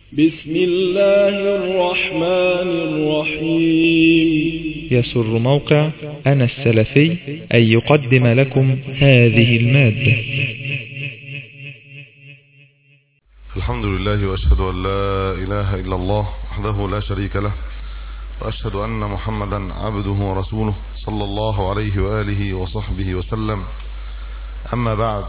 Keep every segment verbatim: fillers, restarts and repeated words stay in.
بسم الله الرحمن الرحيم. يسر موقع أنا السلفي أن يقدم لكم هذه المادة. الحمد لله وأشهد أن لا إله إلا الله وحده لا شريك له، وأشهد أن محمدا عبده ورسوله صلى الله عليه وآله وصحبه وسلم. أما بعد،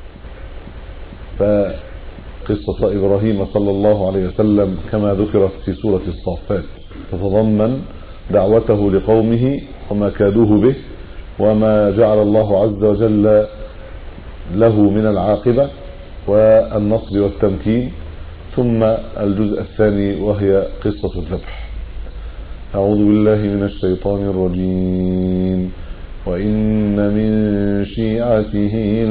فقصة إبراهيم صلى الله عليه وسلم كما ذكرت في سورة الصافات تتضمن دعوته لقومه وما كادوه به وما جعل الله عز وجل له من العاقبة والنصر والتمكين، ثم الجزء الثاني وهي قصة الذبح. أعوذ بالله من الشيطان الرجيم. وإن من شيعته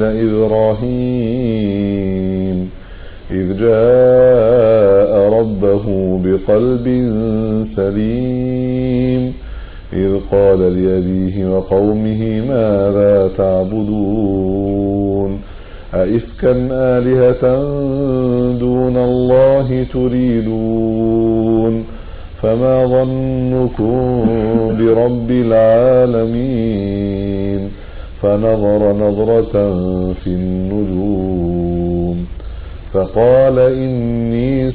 لإبراهيم إذ جاء ربه بقلب سليم إذ قال لأبيه وقومه ماذا تعبدون أئفكا آلهة دون الله تريدون فما ظنكم برب العالمين فنظر نظرة في النجوم فقال إني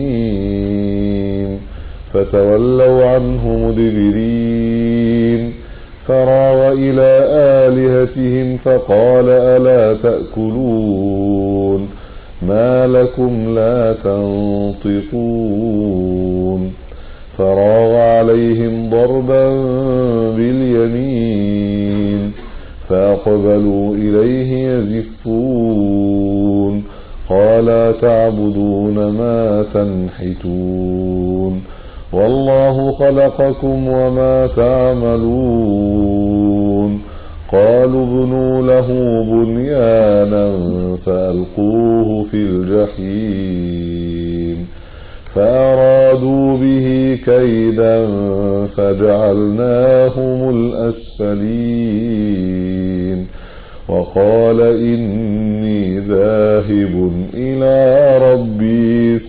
سقيم فتولوا عنه مدبرين فراغ إلى آلهتهم فقال ألا تأكلون ما لكم لا تنطقون فراغ عليهم ضربا باليمين فأقبلوا إليه يزفون قال تعبدون ما تنحتون والله خلقكم وما تعملون قالوا ابنوا له بنيانا فألقوه في الجحيم فأرادوا به كيدا فجعلناهم الأسفلين وقال إني ذاهب إلى ربي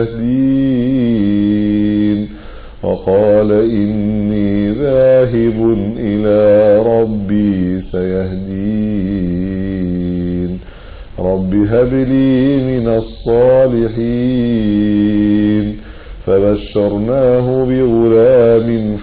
سيهدين وقال إني ذاهب إلى ربي سيهدين رب هب لي من الصالحين فبشرناه بغلام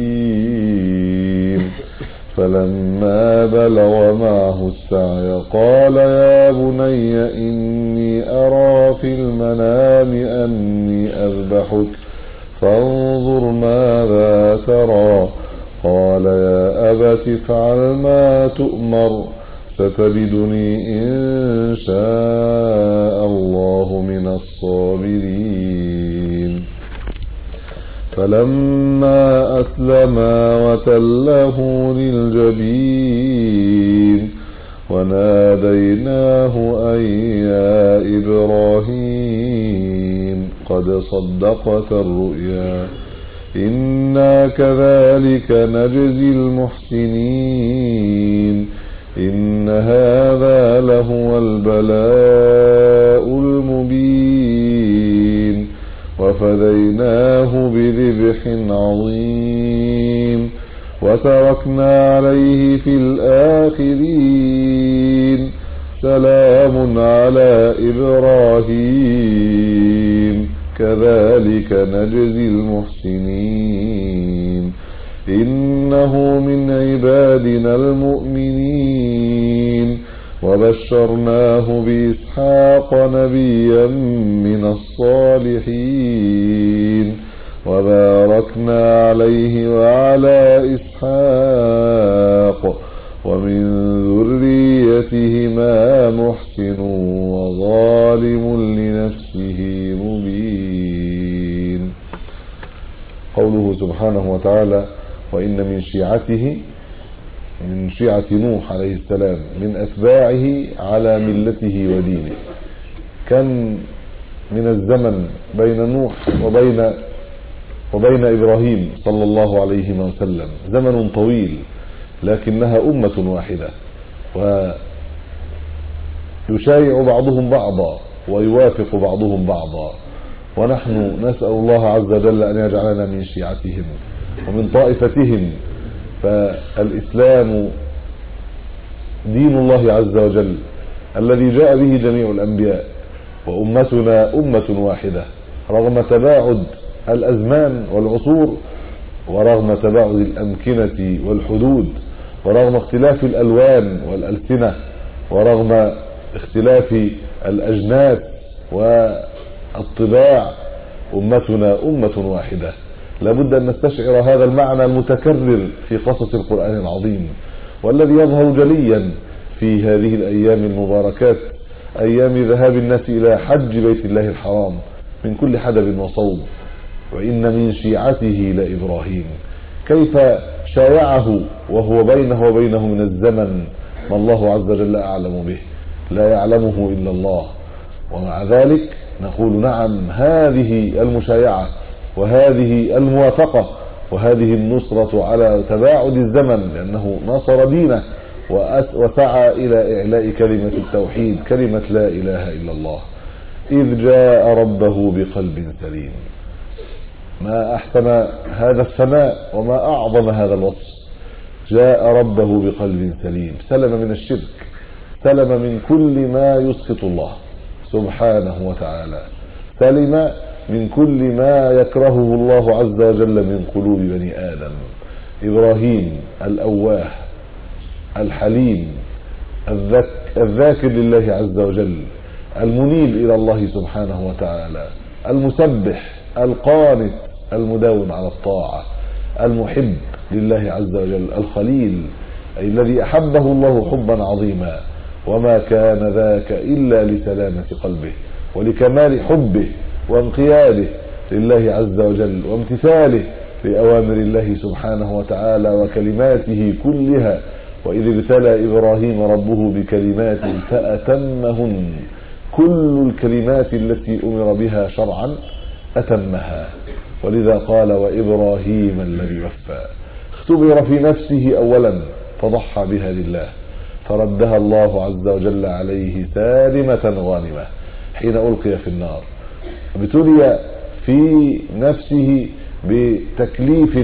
حليم فلما بلغ معه السعي قال يا بني إني أرى في المنام أني أذبحك فانظر ماذا ترى قال يا أبت افعل ما تؤمر ستجدني إن شاء الله من الصابرين فلما أسلما وتله للجبين وناديناه أن يا إبراهيم قد صدقت الرؤيا إنا كذلك نجزي المحسنين إن هذا لهو البلاء المبين وفديناه بذبح عظيم وتركنا عليه في الآخرين سلام على إبراهيم كذلك نجزي المحسنين إنه من عبادنا المؤمنين وبشرناه بإسحاق نبيا من الصالحين وباركنا عليه وعلى إسحاق ومن ذريتهما محسن وظالم لنفسه مبين. قوله سبحانه وتعالى وإن من شيعته من شيعة نوح عليه السلام من أتباعه على ملته ودينه. كان من الزمن بين نوح وبين وبين إبراهيم صلى الله عليه وسلم زمن طويل، لكنها أمة واحدة ويشايع بعضهم بعضا ويوافق بعضهم بعضا، ونحن نسأل الله عز وجل أن يجعلنا من شيعتهم ومن طائفتهم. فالإسلام دين الله عز وجل الذي جاء به جميع الأنبياء، وأمتنا أمة واحدة رغم تباعد الأزمان والعصور، ورغم تباعد الأمكنة والحدود، ورغم اختلاف الألوان والألسنة، ورغم اختلاف الأجناس والطباع، أمتنا أمة واحدة. لابد أن نستشعر هذا المعنى المتكرر في قصص القرآن العظيم، والذي يظهر جليا في هذه الأيام المباركات، أيام ذهاب الناس إلى حج بيت الله الحرام من كل حدب وصوب. وإن من شيعته لإبراهيم، كيف شايعه وهو بينه وبينه من الزمن ما الله عز وجل أعلم به، لا يعلمه إلا الله. ومع ذلك نقول نعم، هذه المشايعة وهذه الموافقة وهذه النصرة على تباعد الزمن، لأنه نصر دينه وسعى إلى إعلاء كلمة التوحيد، كلمة لا إله إلا الله. إذ جاء ربه بقلب سليم. ما أحسن هذا الثناء وما أعظم هذا الوصف. جاء ربه بقلب سليم، سلم من الشرك، سلم من كل ما يسخط الله سبحانه وتعالى، سلم من كل ما يكرهه الله عز وجل من قلوب بني آدم. إبراهيم الأواه الحليم الذاكر لله عز وجل، المنيب إلى الله سبحانه وتعالى، المسبح القانت المداوم على الطاعة، المحب لله عز وجل، الخليل أي الذي أحبه الله حبا عظيما، وما كان ذاك إلا لسلامة قلبه ولكمال حبه وانقياده لله عز وجل وامتثاله لأوامر الله سبحانه وتعالى وكلماته كلها. وإذ ابتلى إبراهيم ربه بكلمات فأتمهن، كل الكلمات التي أمر بها شرعا أتمها. ولذا قال وإبراهيم الذي وفى، اختبر في نفسه أولا فضحى بها لله، فردها الله عز وجل عليه سالمة غانمة حين ألقي في النار. ابتلي في نفسه بتكليف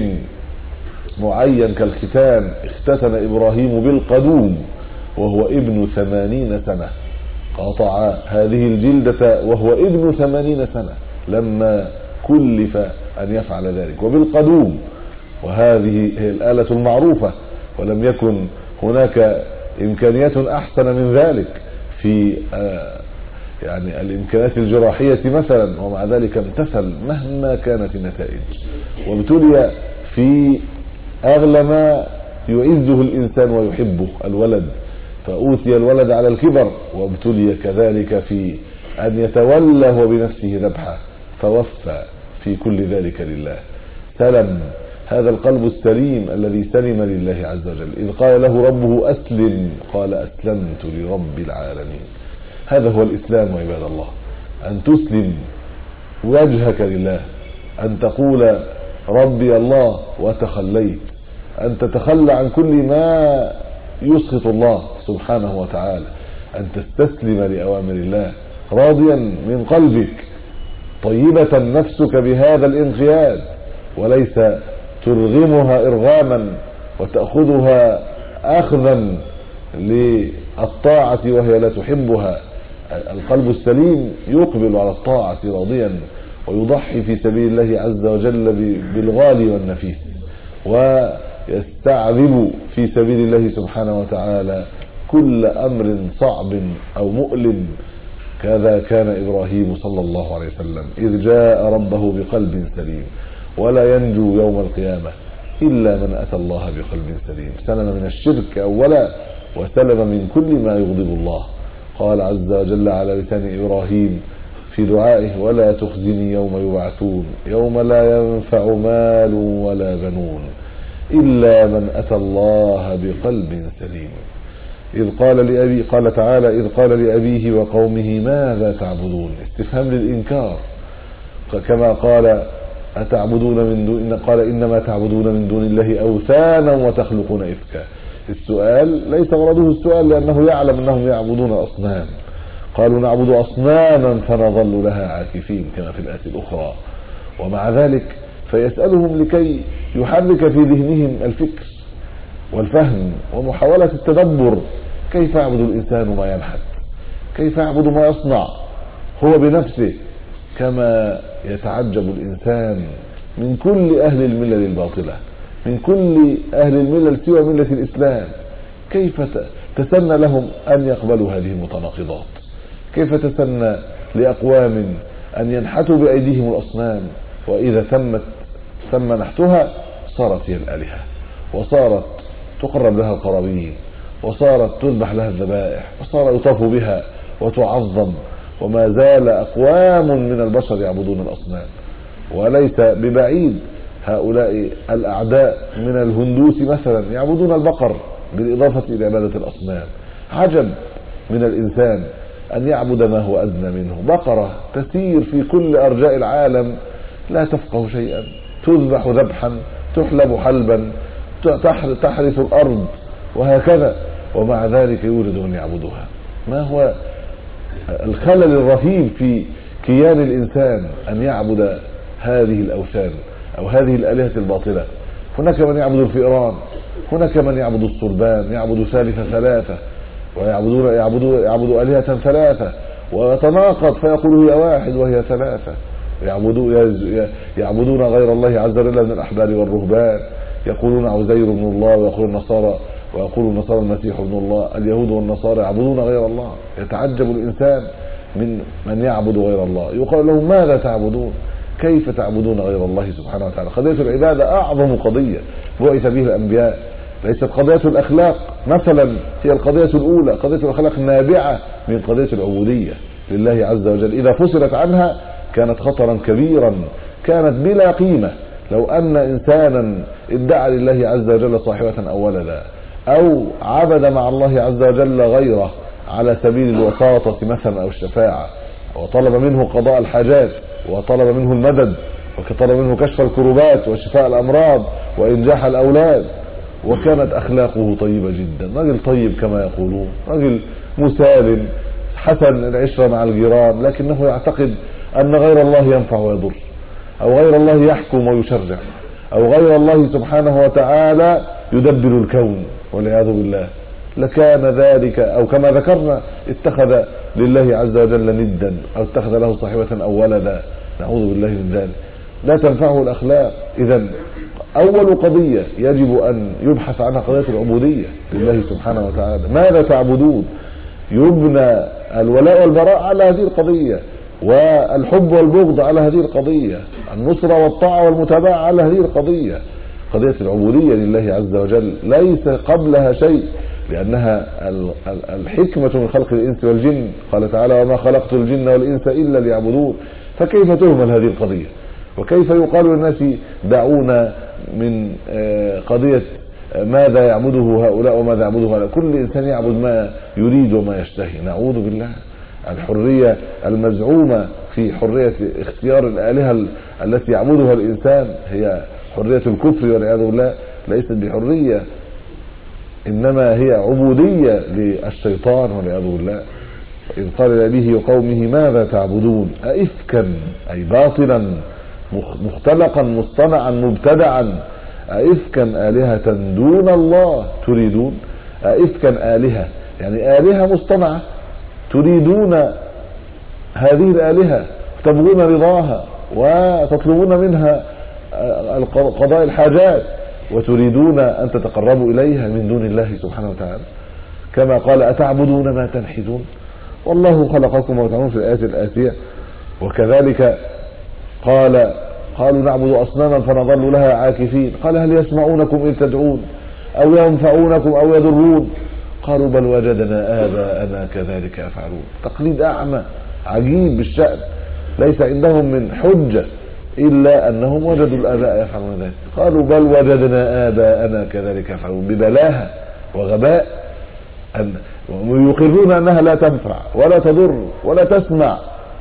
معين كالختان، اختتن إبراهيم بالقدوم وهو ابن ثمانين سنة، قطع هذه الجلدة وهو ابن ثمانين سنة لما كلف أن يفعل ذلك، وبالقدوم، وهذه هي الآلة المعروفة، ولم يكن هناك إمكانيات أحسن من ذلك في آه يعني الإمكانات الجراحية مثلا، ومع ذلك امتثل مهما كانت النتائج. وابتلي في أغلى ما يعزه الإنسان ويحبه الولد، فأوتي الولد على الكبر، وابتلي كذلك في أن يتولى هو بنفسه ذبحه، فوفى في كل ذلك لله. سلم هذا القلب السليم الذي سلم لله عز وجل. إذ قال له ربه أسلم قال أسلمت لرب العالمين. هذا هو الإسلام عباد الله، أن تسلم وجهك لله، أن تقول ربي الله وتخليت، أن تتخلى عن كل ما يسخط الله سبحانه وتعالى، أن تستسلم لأوامر الله راضيا من قلبك، طيبة نفسك بهذا الانقياد، وليس ترغمها إرغاما وتأخذها أخذا للطاعة وهي لا تحبها. القلب السليم يقبل على الطاعة راضيا، ويضحي في سبيل الله عز وجل بالغالي والنفيس، ويستعذب في سبيل الله سبحانه وتعالى كل أمر صعب أو مؤلم. كذا كان إبراهيم صلى الله عليه وسلم إذ جاء ربه بقلب سليم. ولا ينجو يوم القيامة إلا من أتى الله بقلب سليم، سلم من الشرك أولا وسلم من كل ما يغضب الله. قال عز وجل على لسان إبراهيم في دعائه ولا تخزني يوم يبعثون يوم لا ينفع مال ولا بنون إلا من أتى الله بقلب سليم. إذ قال لأبي قال تعالى إذ قال لأبيه وقومه ماذا تعبدون، استفهام للإنكار، كما قال أتعبدون من دون قال إنما تعبدون من دون الله أوثانا وتخلقون إفكا. السؤال ليس غرضه السؤال لأنه يعلم أنهم يعبدون أصنام، قالوا نعبد أصناما فنظل لها عاكفين كما في الآية الأخرى. ومع ذلك فيسألهم لكي يحرك في ذهنهم الفكر والفهم ومحاولة التدبر، كيف يعبد الإنسان ما ينحت، كيف يعبد ما يصنع هو بنفسه، كما يتعجب الإنسان من كل أهل الملل الباطلة، من كل أهل الملل سوى ملة الإسلام، كيف تسنى لهم أن يقبلوا هذه المتناقضات، كيف تسنى لأقوام أن ينحتوا بأيديهم الأصنام، وإذا تمت تم نحتها صارت هي الآلهة، وصارت تقرب لها القرابين، وصارت تذبح لها الذبائح، وصار يطاف بها وتعظم. وما زال أقوام من البشر يعبدون الأصنام، وليس ببعيد هؤلاء الأعداء من الهندوس مثلا يعبدون البقر بالإضافة إلى عبادة الأصنام. عجب من الإنسان أن يعبد ما هو أدنى منه، بقرة تسير في كل أرجاء العالم لا تفقه شيئا، تذبح ذبحا، تحلب حلبا، تحرث الأرض وهكذا، ومع ذلك يوجد من يعبدها. ما هو الخلل الرهيب في كيان الإنسان أن يعبد هذه الأوثان أو هذه الآلهة الباطلة؟ هناك من يعبد الفئران، هناك من يعبد الصلبان، يعبد ثالث ثلاثة، ويعبدون يعبدوا يعبدوا آلهة ثلاثة، ويتناقض فيقول هي واحد وهي ثلاثة. يعبدون غير الله عز وجل من الأحبار والرهبان، يقولون عزير ابن الله، ويقول النصارى ويقول النصارى المسيح ابن الله. اليهود والنصارى يعبدون غير الله. يتعجب الإنسان من من يعبد غير الله، يقال لهم ماذا تعبدون؟ كيف تعبدون غير الله سبحانه وتعالى؟ قضية العبادة أعظم قضية بعث به الأنبياء، ليست قضية الأخلاق مثلا هي القضية الأولى. قضية الأخلاق نابعة من قضية العبودية لله عز وجل، إذا فصلت عنها كانت خطرا كبيرا، كانت بلا قيمة. لو أن إنسانا ادعى لله عز وجل صاحبة أو ولدا، أو عبد مع الله عز وجل غيره على سبيل الوساطة مثلا أو الشفاعة، وطلب منه قضاء الحاجات، وطلب منه المدد، وطلب منه كشف الكروبات وشفاء الأمراض وإنجاح الأولاد، وكانت أخلاقه طيبة جدا، رجل طيب كما يقولون، رجل مسالم حسن العشرة مع الجيران، لكنه يعتقد أن غير الله ينفع ويضر، أو غير الله يحكم ويشرع، أو غير الله سبحانه وتعالى يدبر الكون والعياذ بالله، لكان ذلك، أو كما ذكرنا اتخذ لله عز وجل ندا، أو اتخذ له صاحبة أو ولدا، نعوذ بالله من ذلك. لا تنفعه الأخلاق. إذن أول قضية يجب أن يبحث عنها قضية العبودية لله سبحانه وتعالى. ماذا تعبدون؟ يبنى الولاء والبراء على هذه القضية، والحب والبغض على هذه القضية، النصرة والطاعة والمتابعة على هذه القضية. قضية العبودية لله عز وجل ليس قبلها شيء، لأنها الحكمة من خلق الإنس والجن. قال تعالى: وما خلقت الجن والإنس إلا ليعبدون. فكيف تهمل هذه القضية؟ وكيف يقال للناس دعونا من قضية ماذا يعبده هؤلاء وماذا يعبده هؤلاء؟ كل إنسان يعبد ما يريد وما يشتهي. نعوذ بالله. الحرية المزعومة في حرية اختيار الآلهة التي يعبدها الإنسان هي حرية الكفر والعياذ بالله، ليست بحرية، إنما هي عبودية للشيطان والعياذ بالله. إذ قال لأبيه وقومه ماذا تعبدون أئفكا، أي باطلا مختلقا مصطنعا مبتدعا، أئفكا آلهة دون الله تريدون. أئفكا آلهة يعني آلهة مصطنعة، تريدون هذه الآلهة، تبغون رضاها وتطلبون منها قضاء الحاجات، وتريدون أن تتقربوا إليها من دون الله سبحانه وتعالى، كما قال: أتعبدون ما تنحتون والله خلقكم وتعملون في الآيات الآتية. وكذلك قال: قالوا نعبد أصناما فنظل لها عاكفين. قال: هل يسمعونكم إذ تدعون أو ينفعونكم أو يضرون؟ قالوا: بل وجدنا آباءنا كذلك يفعلون. تقليد أعمى عجيب بالشأن، ليس عندهم من حجة إلا أنهم وجدوا الآباء يفعلون ذلك. قالوا: بل وجدنا آباءنا كذلك يفعلون، ببلاهة وغباء، أن يقرون أنها لا تنفع ولا تضر ولا تسمع،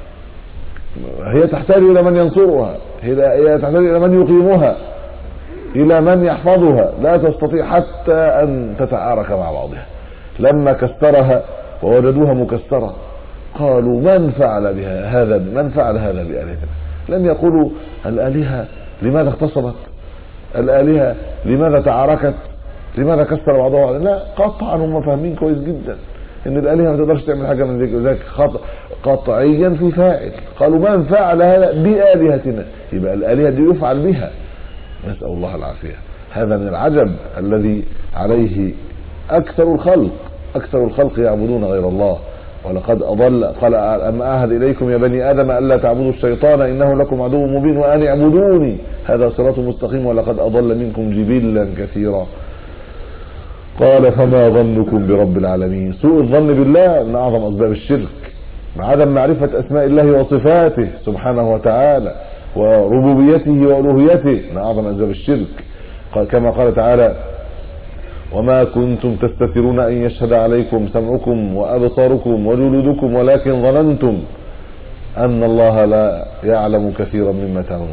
هي تحتاج إلى من ينصرها، هي تحتاج إلى من يقيمها، إلى من يحفظها، لا تستطيع حتى أن تتعارك مع بعضها. لما كسرها ووجدوها مكسرة قالوا من فعل بها هذا من فعل هذا بآلهتنا. لم يقولوا الآلهة لماذا اختصمت، الآلهة لماذا تعاركت، لماذا كسر بعضها بعضا. لا، قطعا هم فاهمين كويس جدا ان الآلهة ما تقدرش تعمل حاجة من ذلك، وذلك قطعيا في فاعل. قالوا من فعل هذا بآلهتنا، يبقى الآلهة دي يفعل بها. نسأل الله العافية. هذا من العجب الذي عليه أكثر الخلق أكثر الخلق يعبدون غير الله. ولقد أضل قال أم أعهد إليكم يا بني آدم ألا تعبدوا الشيطان إنه لكم عدو مبين وأن اعبدوني هذا صراط مستقيم ولقد أضل منكم جبلا كثيرا. قال فما ظنكم برب العالمين. سوء الظن بالله من أعظم أسباب الشرك، عدم معرفة أسماء الله وصفاته سبحانه وتعالى وربوبيته وألوهيته من أعظم أسباب الشرك. كما قال تعالى وما كنتم تستترون أن يشهد عليكم سمعكم وأبصاركم وجلودكم ولكن ظننتم أن الله لا يعلم كثيرا مما تعملون.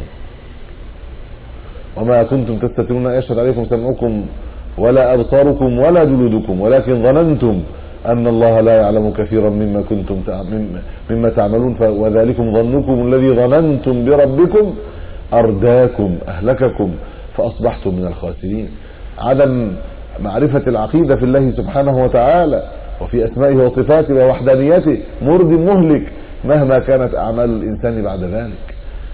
وما كنتم تستترون أن يشهد عليكم سمعكم ولا أبصاركم ولا جلودكم ولكن ظننتم أن الله لا يعلم كثيرا مما كنتم مما تعملون وذلكم ظنكم الذي ظننتم بربكم أرداكم أهلككم فأصبحتم من الخاسرين. عدم معرفة العقيدة في الله سبحانه وتعالى وفي أسمائه وصفاته ووحدانيته مرد مهلك مهما كانت أعمال الإنسان بعد ذلك.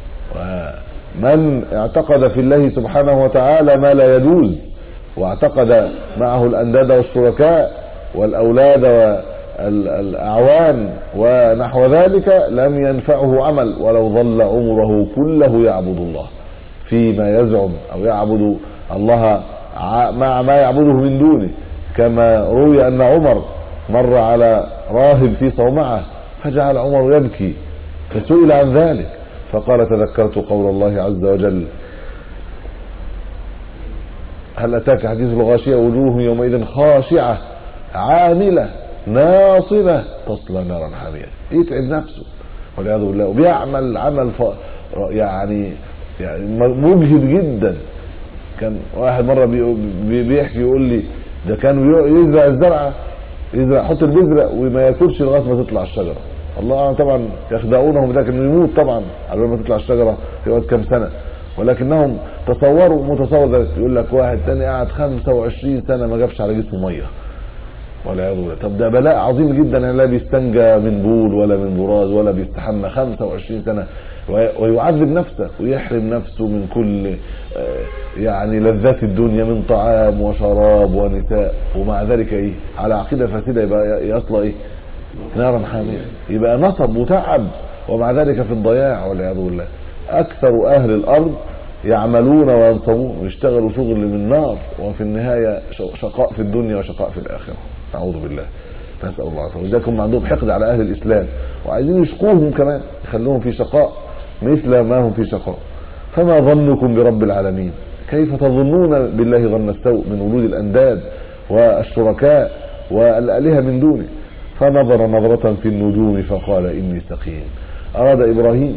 ومن اعتقد في الله سبحانه وتعالى ما لا يجوز واعتقد معه الأنداد والشركاء والأولاد والأعوان ونحو ذلك لم ينفعه عمل ولو ظل عمره كله يعبد الله فيما يزعم أو يعبد الله مع ما يعبده من دونه. كما روي أن عمر مر على راهب في صومعة فجعل عمر يبكي فسئل عن ذلك فقال تذكرت قول الله عز وجل هل أتاك حديث الغاشية وجوه يومئذ خاشعة عاملة ناصبة تصلى نارا حامية. يتعب نفسه والعياذ بالله وبيعمل عمل ف... يعني يعني مجهد جدا. كان واحد مرة بي... بيحكي يقول لي ده كانوا يزرع الزرعة يزرع يحط البذرة وما ياكلش لغاية ما تطلع الشجرة. الله طبعا يخدعونهم بذلك انه يموت طبعا على ما تطلع الشجرة يقعد كام سنة، ولكنهم تصوروا متصور ذلك. يقول لك واحد تاني قاعد خمسة وعشرين سنة ما جابش على جسمه مية والعياذ بالله. طب ده بلاء عظيم جدا، لا بيستنجى من بول ولا من براز ولا بيستحمى خمسة وعشرين سنة ويعذب نفسه ويحرم نفسه من كل يعني لذات الدنيا من طعام وشراب ونساء، ومع ذلك ايه على عقيدة فاسدة يبقى يصلى ايه نارا حامية، يبقى نصب وتعب ومع ذلك في الضياع والعياذ بالله. اكثر اهل الارض يعملون وينصبون ويشتغلوا شغل من نار وفي النهاية شقاء في الدنيا وشقاء في الآخرة نعوذ بالله نسأل الله. ولذلك هم عندهم حقد على أهل الإسلام وعايزين يشقوهم كمان يخلوهم في شقاء مثل ما هم في شقاء. فما ظنكم برب العالمين؟ كيف تظنون بالله ظن السوء من وجود الأنداد والشركاء والآلهة من دونه؟ فنظر نظرة في النجوم فقال إني سقيم. أراد إبراهيم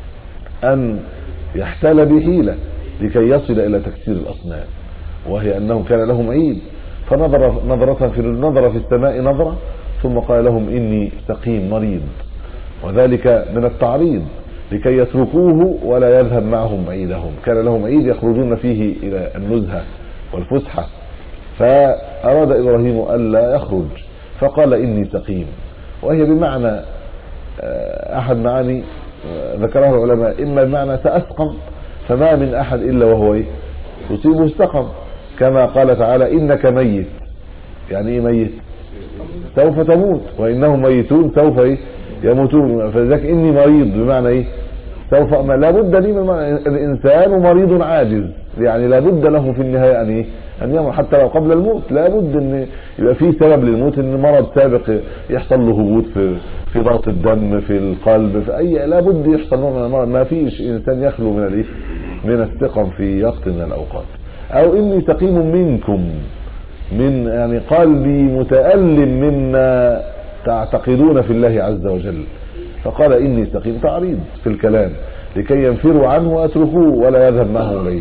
أن يحتال بحيلة لكي يصل إلى تكسير الأصنام، وهي أنهم كان لهم عيد. فنظر نظرة في النظر في السماء نظرة ثم قال لهم إني سقيم مريض، وذلك من التعريض لكي يتركوه ولا يذهب معهم عيدهم. كان لهم عيد يخرجون فيه إلى النزهة والفسحة، فأراد إبراهيم ألا يخرج فقال إني سقيم، وهي بمعنى أحد معاني ذكره العلماء، إما بمعنى سأسقم فما من أحد إلا وهو إيه يصيبه السقم، كما قال تعالى إنك ميت. يعني إيه ميت؟ سوف تموت وإنهم ميتون سوف إيه يموتون. فذلك إني مريض بمعنى إيه سوف ما لابد لي من الإنسان مريض عاجز، يعني لابد له في النهاية أن إيه أن يمر حتى لو قبل الموت. لابد أن يبقى فيه سبب للموت، أن مرض سابق يحصل له هبوط في في ضغط الدم في القلب في أي لابد يحصل نوع من المرض. ما فيش إنسان يخلو من الإيه من السقم في وقت من الأوقات. أو إني سقيم منكم من يعني قلبي متألم مما تعتقدون في الله عز وجل. فقال إني سقيم تعريض في الكلام لكي ينفروا عنه وأتركوه ولا يذهب معه العيد.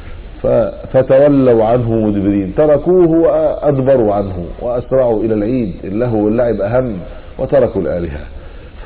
فتولوا عنه مدبرين، تركوه وأدبروا عنه وأسرعوا إلى العيد اللهو واللعب أهم وتركوا الآلهة.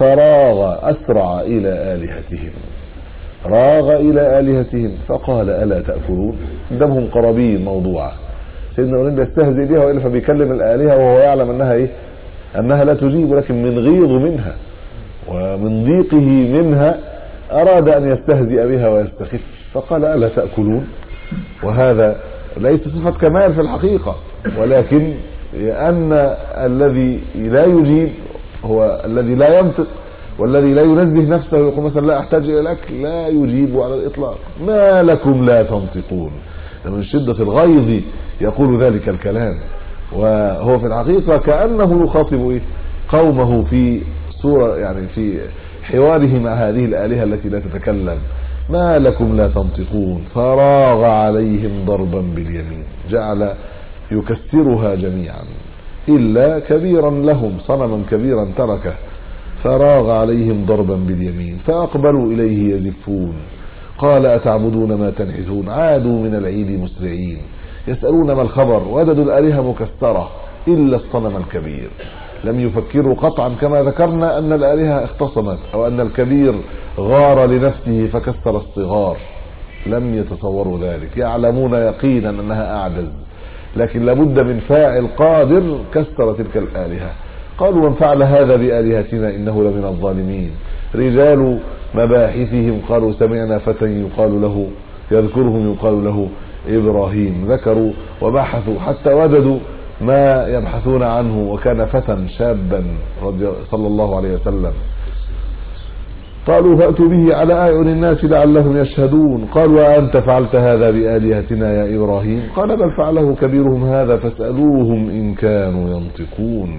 فراغ أسرع إلى آلهتهم راغ إلى آلهتهم فقال ألا تأكلون. قدامهم قرابين موضوعة، سيدنا إبراهيم بيستهزئ بها وإلا فبيكلم الآلهة وهو يعلم أنها إيه؟ أنها لا تجيب، ولكن من غيظ منها ومن ضيقه منها أراد أن يستهزئ بها ويستخف، فقال ألا تأكلون. وهذا ليس صفة كمال في الحقيقة، ولكن أن الذي لا يجيب هو الذي لا ينطق، والذي لا ينزه نفسه يقول مثلا لا أحتاج إلى الأكل لا يجيب على الإطلاق. ما لكم لا تنطقون، من شدة الغيظ يقول ذلك الكلام، وهو في الحقيقة كأنه يخاطب قومه في صورة يعني في حواره مع هذه الآلهة التي لا تتكلم. ما لكم لا تنطقون. فراغ عليهم ضربا باليمين، جعل يكسرها جميعا إلا كبيرا لهم، صنما كبيرا تركه. فراغ عليهم ضربا باليمين فأقبلوا إليه يزفون. قال أتعبدون ما تنحتون. عادوا من العيد مسرعين يسألون ما الخبر، وجدوا الآلهة مكسرة إلا الصنم الكبير. لم يفكروا قطعا كما ذكرنا أن الآلهة اختصمت أو أن الكبير غار لنفسه فكسر الصغار، لم يتصوروا ذلك، يعلمون يقينا أنها أعجز، لكن لابد من فاعل قادر كسر تلك الآلهة. قالوا من فعل هذا بآلهتنا إنه لمن الظالمين. رجال مباحثهم قالوا سمعنا فتى يقال له يذكرهم يقال له إبراهيم. ذكروا وبحثوا حتى وجدوا ما يبحثون عنه، وكان فتى شابا صلى الله عليه وسلم. قالوا فأتوا به على أعين الناس لعلهم يشهدون. قالوا وأنت فعلت هذا بآلهتنا يا إبراهيم؟ قال بل فعله كبيرهم هذا فاسألوهم إن كانوا ينطقون.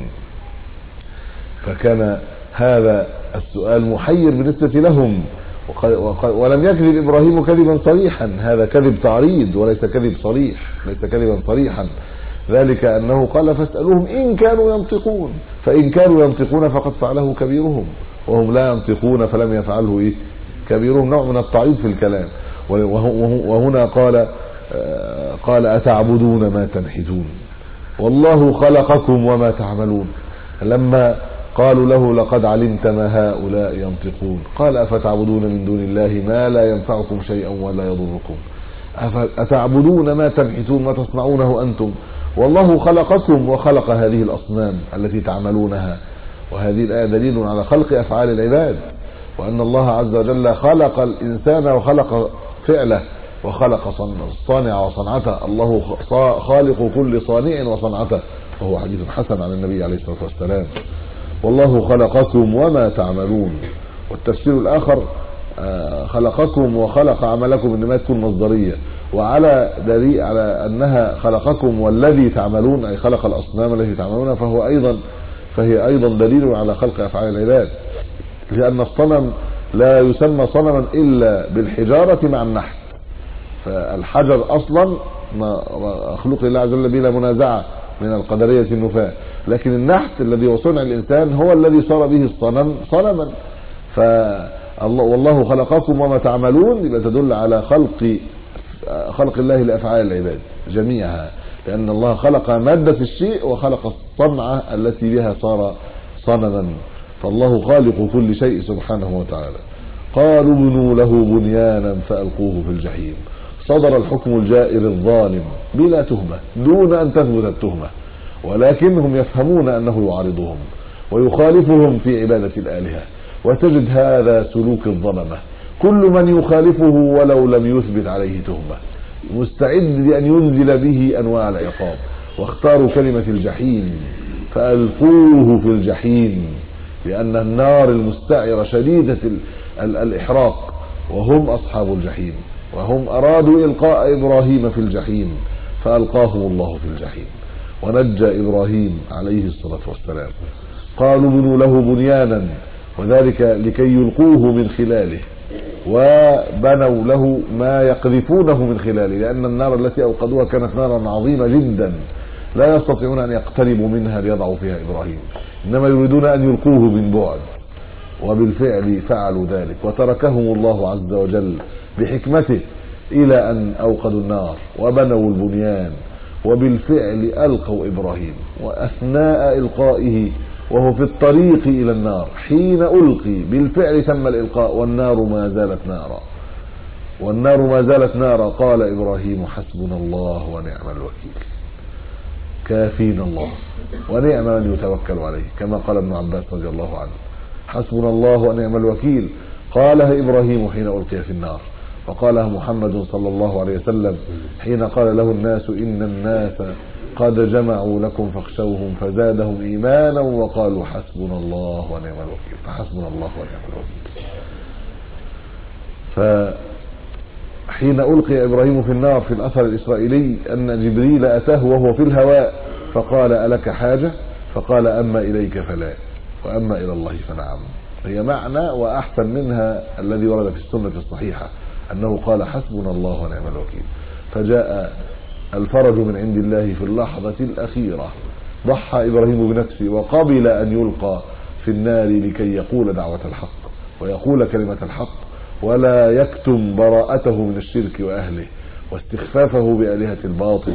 فكان هذا السؤال محير بالنسبة لهم، ولم يكذب إبراهيم كذبا صريحا، هذا كذب تعريض وليس كذب صريح، ليس كذبا صريحا، ذلك أنه قال فاسألوهم إن كانوا ينطقون، فإن كانوا ينطقون فقد فعله كبيرهم، وهم لا ينطقون فلم يفعله إيه كبيرهم. نوع من التعريض في الكلام. وهنا قال قال أتعبدون ما تنحتون والله خلقكم وما تعملون. لما قالوا له لقد علمت ما هؤلاء ينطقون قال أفتعبدون من دون الله ما لا ينفعكم شيئا ولا يضركم أتعبدون ما تنحتون ما تصنعونه أنتم والله خلقكم وخلق هذه الأصنام التي تعملونها. وهذه الآية دليل على خلق أفعال العباد، وأن الله عز وجل خلق الإنسان وخلق فعله وخلق الصانع وصنعته. الله خالق كل صانع وصنعته، وهو حديث حسن عن النبي عليه الصلاة والسلام. والله خلقكم وما تعملون. والتفسير الآخر خلقكم وخلق عملكم إنما تكون مصدرية، وعلى دليل على أنها خلقكم والذي تعملون أي خلق الأصنام التي تعملونها، فهو أيضا فهي أيضا دليل على خلق أفعال العباد، لأن الصنم لا يسمى صنما إلا بالحجارة مع النحت. فالحجر أصلا مخلوق لله عز وجل بلا منازعة من القدرية النفاة، لكن النحت الذي هو صنع الإنسان هو الذي صار به الصنم صنما. فالله والله خلقكم وما تعملون يبقى تدل على خلق خلق الله لأفعال العباد جميعها، لأن الله خلق مادة الشيء وخلق الصنعة التي بها صار صنما. فالله خالق كل شيء سبحانه وتعالى. قالوا بنوا له بنيانا فألقوه في الجحيم. صدر الحكم الجائر الظالم بلا تهمة دون أن تثبت التهمة، ولكنهم يفهمون أنه يعارضهم ويخالفهم في عبادة الآلهة. وتجد هذا سلوك الظلمة، كل من يخالفه ولو لم يثبت عليه تهمة مستعد لأن ينزل به أنواع العقاب. واختاروا كلمة الجحيم فألقوه في الجحيم، لأن النار المستعرة شديدة الإحراق وهم أصحاب الجحيم، وهم أرادوا إلقاء إبراهيم في الجحيم فألقاهم الله في الجحيم ونجى إبراهيم عليه الصلاة والسلام. قالوا بنوا له بنيانا، وذلك لكي يلقوه من خلاله، وبنوا له ما يقذفونه من خلاله، لأن النار التي أوقدوها كانت نارا عظيمة جدا لا يستطيعون أن يقتربوا منها ليضعوا فيها إبراهيم، إنما يريدون أن يلقوه من بعد. وبالفعل فعلوا ذلك، وتركهم الله عز وجل بحكمته إلى أن أوقدوا النار وبنوا البنيان، وبالفعل ألقوا إبراهيم. وأثناء إلقائه وهو في الطريق إلى النار حين ألقي بالفعل تم الإلقاء والنار ما زالت نارا والنار ما زالت نارا قال إبراهيم حسبنا الله ونعم الوكيل كافينا الله ونعم من يتوكل عليه كما قال ابن عباس رضي الله عنه حسبنا الله ونعم الوكيل قالها إبراهيم حين ألقي في النار وقالها محمد صلى الله عليه وسلم حين قال له الناس إن الناس قد جمعوا لكم فاخشوهم فزادهم إيمانا وقالوا حسبنا الله ونعم الوكيل فحسبنا الله ونعم الوكيل. فحين ألقي إبراهيم في النار في الأثر الإسرائيلي أن جبريل أتاه وهو في الهواء فقال ألك حاجة فقال أما إليك فلا وأما إلى الله فنعم. هي معنى وأحسن منها الذي ورد في السنة الصحيحة أنه قال حسبنا الله ونعم الوكيل. فجاء الفرج من عند الله في اللحظة الأخيرة ضحى إبراهيم بنفسه وقبل أن يلقى في النار لكي يقول دعوة الحق ويقول كلمة الحق ولا يكتم براءته من الشرك وأهله واستخفافه بآلهة الباطل.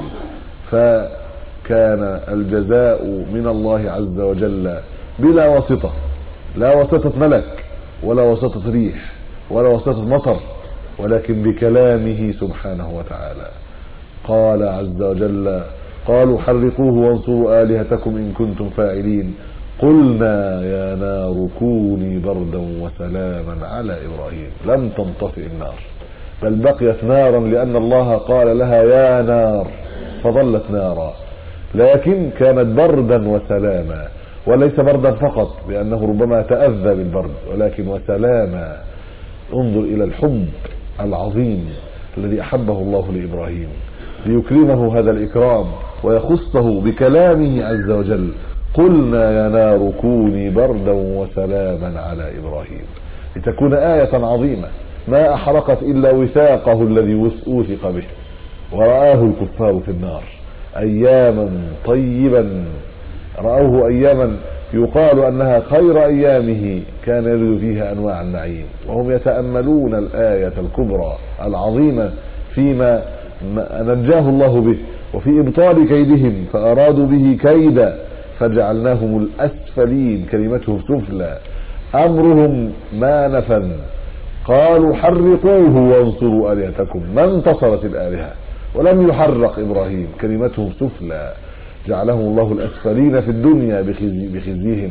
فكان الجزاء من الله عز وجل بلا واسطة لا واسطة ملك ولا واسطة ريح ولا واسطة مطر ولكن بكلامه سبحانه وتعالى. قال عز وجل قالوا حرقوه وانصروا آلهتكم إن كنتم فاعلين قلنا يا نار كوني بردا وسلاما على إبراهيم لم تنطفئ النار بل بقيت نارا لأن الله قال لها يا نار فظلت نارا لكن كانت بردا وسلاما وليس بردا فقط لأنه ربما تأذى بالبرد ولكن وسلاما. انظر إلى الحب العظيم الذي أحبه الله لإبراهيم ليكرمه هذا الإكرام ويخصه بكلامه عز وجل قلنا يا نار كوني بردا وسلاما على إبراهيم لتكون آية عظيمة ما أحرقت إلا وثاقه الذي وثق به ورآه الكفار في النار أياما طيبا رأوه أياما يقال أنها خير أيامه كان يرد فيها أنواع النعيم وهم يتأملون الآية الكبرى العظيمة فيما نجاه الله به وفي إبطال كيدهم فأرادوا به كيدا فجعلناهم الأسفلين كلمتهم سفلى أمرهم ما نفذ قالوا حرقوه وانصروا آلهتكم ما انتصرت الآلهة ولم يحرق إبراهيم كلمتهم سفلى جعلهم الله الأسفلين في الدنيا بخزيهم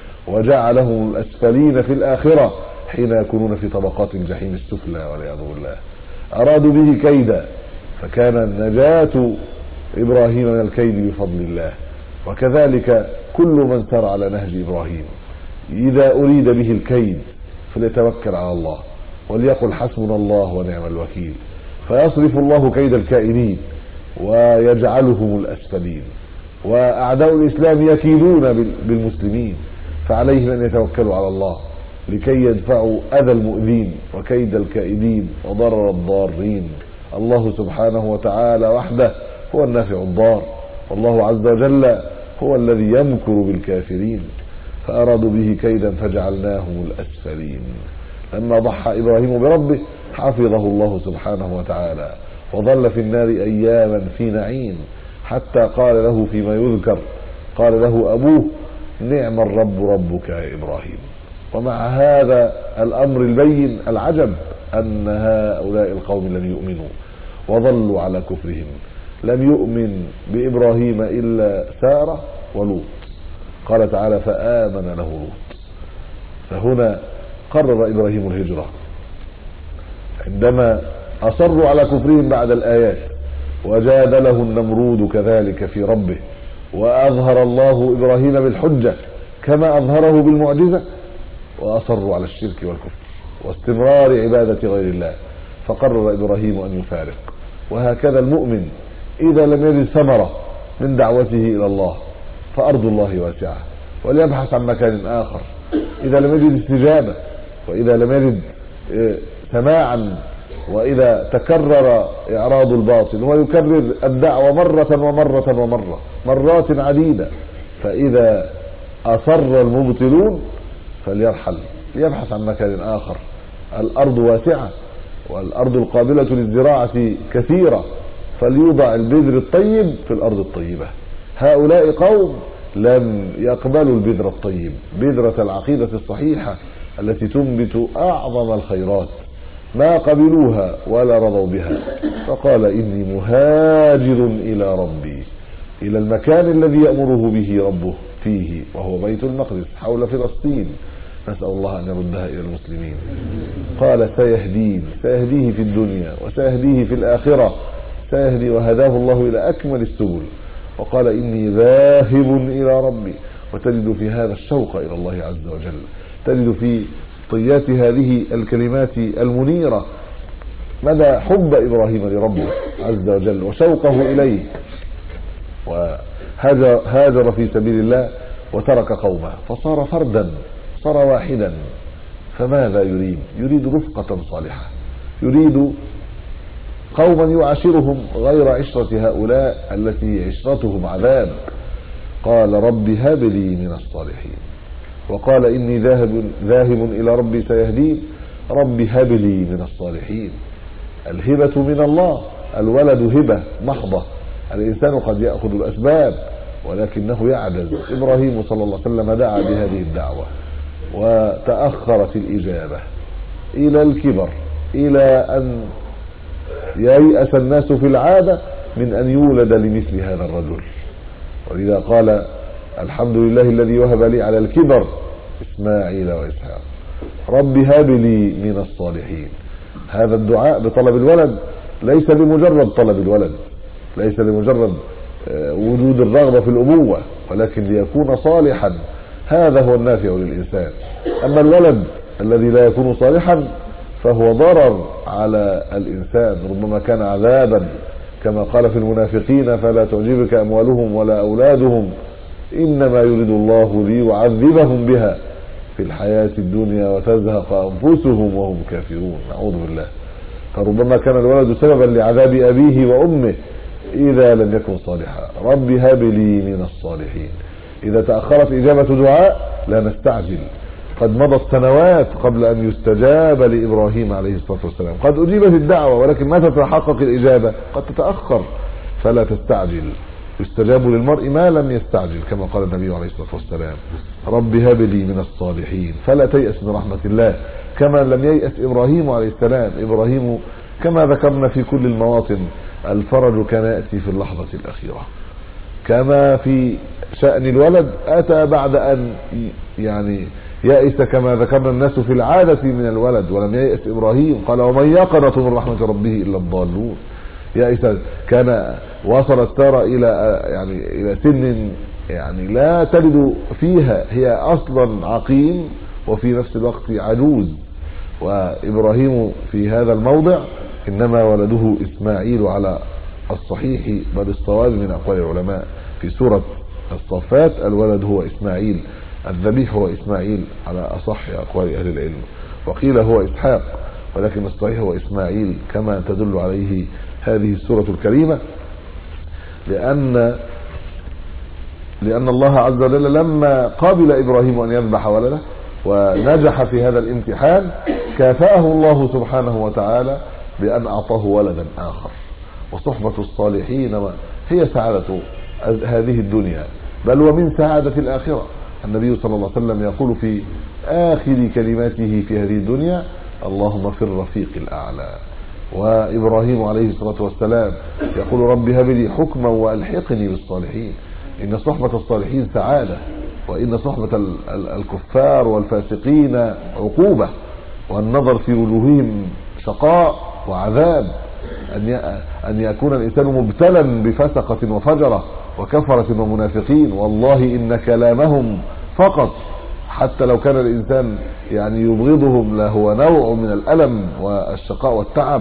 وجعلهم الأسفلين في الآخرة حين يكونون في طبقات الجحيم السفلى والعياذ بالله. أرادوا به كيدا فكان نجاة إبراهيم من الكيد بفضل الله. وكذلك كل من سار على نهج إبراهيم إذا أريد به الكيد فليتوكل على الله وليقل حسبنا الله ونعم الوكيل فيصرف الله كيد الكائدين ويجعلهم الأسفلين. وأعداء الإسلام يكيدون بالمسلمين فعليهم أن يتوكلوا على الله لكي يدفعوا أذى المؤذين وكيد الكائدين وضرر الضارين. الله سبحانه وتعالى وحده هو النافع الضار والله عز وجل هو الذي يمكر بالكافرين. فأرادوا به كيدا فجعلناهم الأسفلين. لما ضحى إبراهيم بربه حفظه الله سبحانه وتعالى وظل في النار أياما في نعيم حتى قال له فيما يذكر قال له أبوه نعم الرب ربك يا إبراهيم. ومع هذا الأمر البين العجب أن هؤلاء القوم لم يؤمنوا وظلوا على كفرهم. لم يؤمن بإبراهيم إلا سارة ولوط. قال تعالى فآمن له لوط. فهنا قرر إبراهيم الهجرة عندما أصروا على كفرهم بعد الآيات وجادله النمرود كذلك في ربه وأظهر الله إبراهيم بالحجة كما أظهره بالمعجزة وأصروا على الشرك والكفر واستمرار عبادة غير الله فقرر إبراهيم أن يفارق. وهكذا المؤمن إذا لم يجد ثمرة من دعوته إلى الله فأرض الله واسعة وليبحث عن مكان آخر. إذا لم يجد استجابة وإذا لم يجد سماعا وإذا تكرر إعراض الباطل ويكرر الدعوة مرة ومرة ومرة مرات عديدة فإذا أصر المبطلون فليرحل ليبحث عن مكان آخر. الأرض واسعة والأرض القابلة للزراعة كثيرة فليوضع البذر الطيب في الأرض الطيبة. هؤلاء قوم لم يقبلوا البذرة الطيب، بذرة العقيدة الصحيحة التي تنبت أعظم الخيرات، ما قبلوها ولا رضوا بها. فقال إني مهاجر إلى ربي، إلى المكان الذي يأمره به ربه فيه، وهو بيت المقدس حول فلسطين، نسأل الله أن يردها إلى المسلمين. قال سيهدين، سيهديه في الدنيا وسيهديه في الآخرة، سيهدي وهداه الله إلى أكمل السبل. وقال إني ذاهب إلى ربي، وتجد في هذا الشوق إلى الله عز وجل، تجد في طيات هذه الكلمات المنيرة مدى حب إبراهيم لربه عز وجل وشوقه إليه. وهاجر في سبيل الله وترك قومه فصار فردا، صار واحدا. فماذا يريد؟ يريد رفقة صالحة، يريد قوما يعاشرهم غير عشرة هؤلاء التي عشرتهم عذاب. قال رب هب لي من الصالحين، وقال إني ذاهب, ذاهب إلى ربي سيهدين، رب هب لي من الصالحين. الهبة من الله، الولد هبة محضة، الإنسان قد يأخذ الأسباب ولكنه يعجز. إبراهيم صلى الله عليه وسلم دعا بهذه الدعوة وتأخرت الإجابة إلى الكبر، إلى أن ييأس الناس في العادة من أن يولد لمثل هذا الرجل. ولذا قال الحمد لله الذي وهب لي على الكبر إسماعيل وإسحاق، رب هب لي من الصالحين. هذا الدعاء بطلب الولد ليس لمجرد طلب الولد، ليس لمجرد وجود الرغبة في الأبوة، ولكن ليكون صالحا، هذا هو النافع للإنسان. أما الولد الذي لا يكون صالحا فهو ضرر على الإنسان، ربما كان عذابا، كما قال في المنافقين فلا تعجبك أموالهم ولا أولادهم إنما يريد الله ليعذبهم بها في الحياة الدنيا وتزهق أنفسهم وهم كافرون، نعوذ بالله. فربما كان الولد سببا لعذاب أبيه وأمه إذا لم يكن صالحا. رب هب لي من الصالحين. إذا تأخرت إجابة دعاء لا نستعجل، قد مضت سنوات قبل أن يستجاب لإبراهيم عليه الصلاة والسلام، قد أجيبت الدعوة ولكن متى تتحقق الإجابة؟ قد تتأخر، فلا تستعجل. يستجاب للمرء ما لم يستعجل، كما قال النبي عليه الصلاة والسلام رب هب لي من الصالحين. فلا تيأس من رحمة الله كما لم ييأس إبراهيم عليه السلام. إبراهيم كما ذكرنا في كل المواطن الفرج كان يأتي في اللحظة الأخيرة، كما في شأن الولد أتى بعد أن يعني يأس كما ذكرنا الناس في العادة من الولد، ولم ييأس إبراهيم. قال ومن يقنط من رحمة ربه إلا الضالون. يأس كان وصلت سارة إلى يعني إلى سن يعني لا تجد فيها، هي أصلا عقيم وفي نفس الوقت عجوز. وإبراهيم في هذا الموضع إنما ولده إسماعيل على الصحيح بل الصواب من أقوال العلماء في سورة الصفات، الولد هو إسماعيل، الذبيح هو إسماعيل على أصح أقوال أهل العلم. وقيل هو إسحاق ولكن الصحيح هو إسماعيل كما تدل عليه هذه السورة الكريمة، لأن لأن الله عز وجل لما قابل إبراهيم أن يذبح ولده ونجح في هذا الامتحان كافأه الله سبحانه وتعالى بأن أعطاه ولدا آخر. وصحبة الصالحين هي سعادة هذه الدنيا بل ومن سعادة الآخرة. النبي صلى الله عليه وسلم يقول في آخر كلماته في هذه الدنيا اللهم في الرفيق الأعلى. وإبراهيم عليه الصلاة والسلام يقول رب هب لي حكما وألحقني بالصالحين. إن صحبة الصالحين سعادة، وإن صحبة الكفار والفاسقين عقوبة، والنظر في وجوههم شقاء وعذاب. أن يكون الإنسان مبتلا بفسقة وفجرة وكفرة ومنافقين، والله إن كلامهم فقط حتى لو كان الإنسان يعني يبغضهم له نوع من الألم والشقاء والتعب،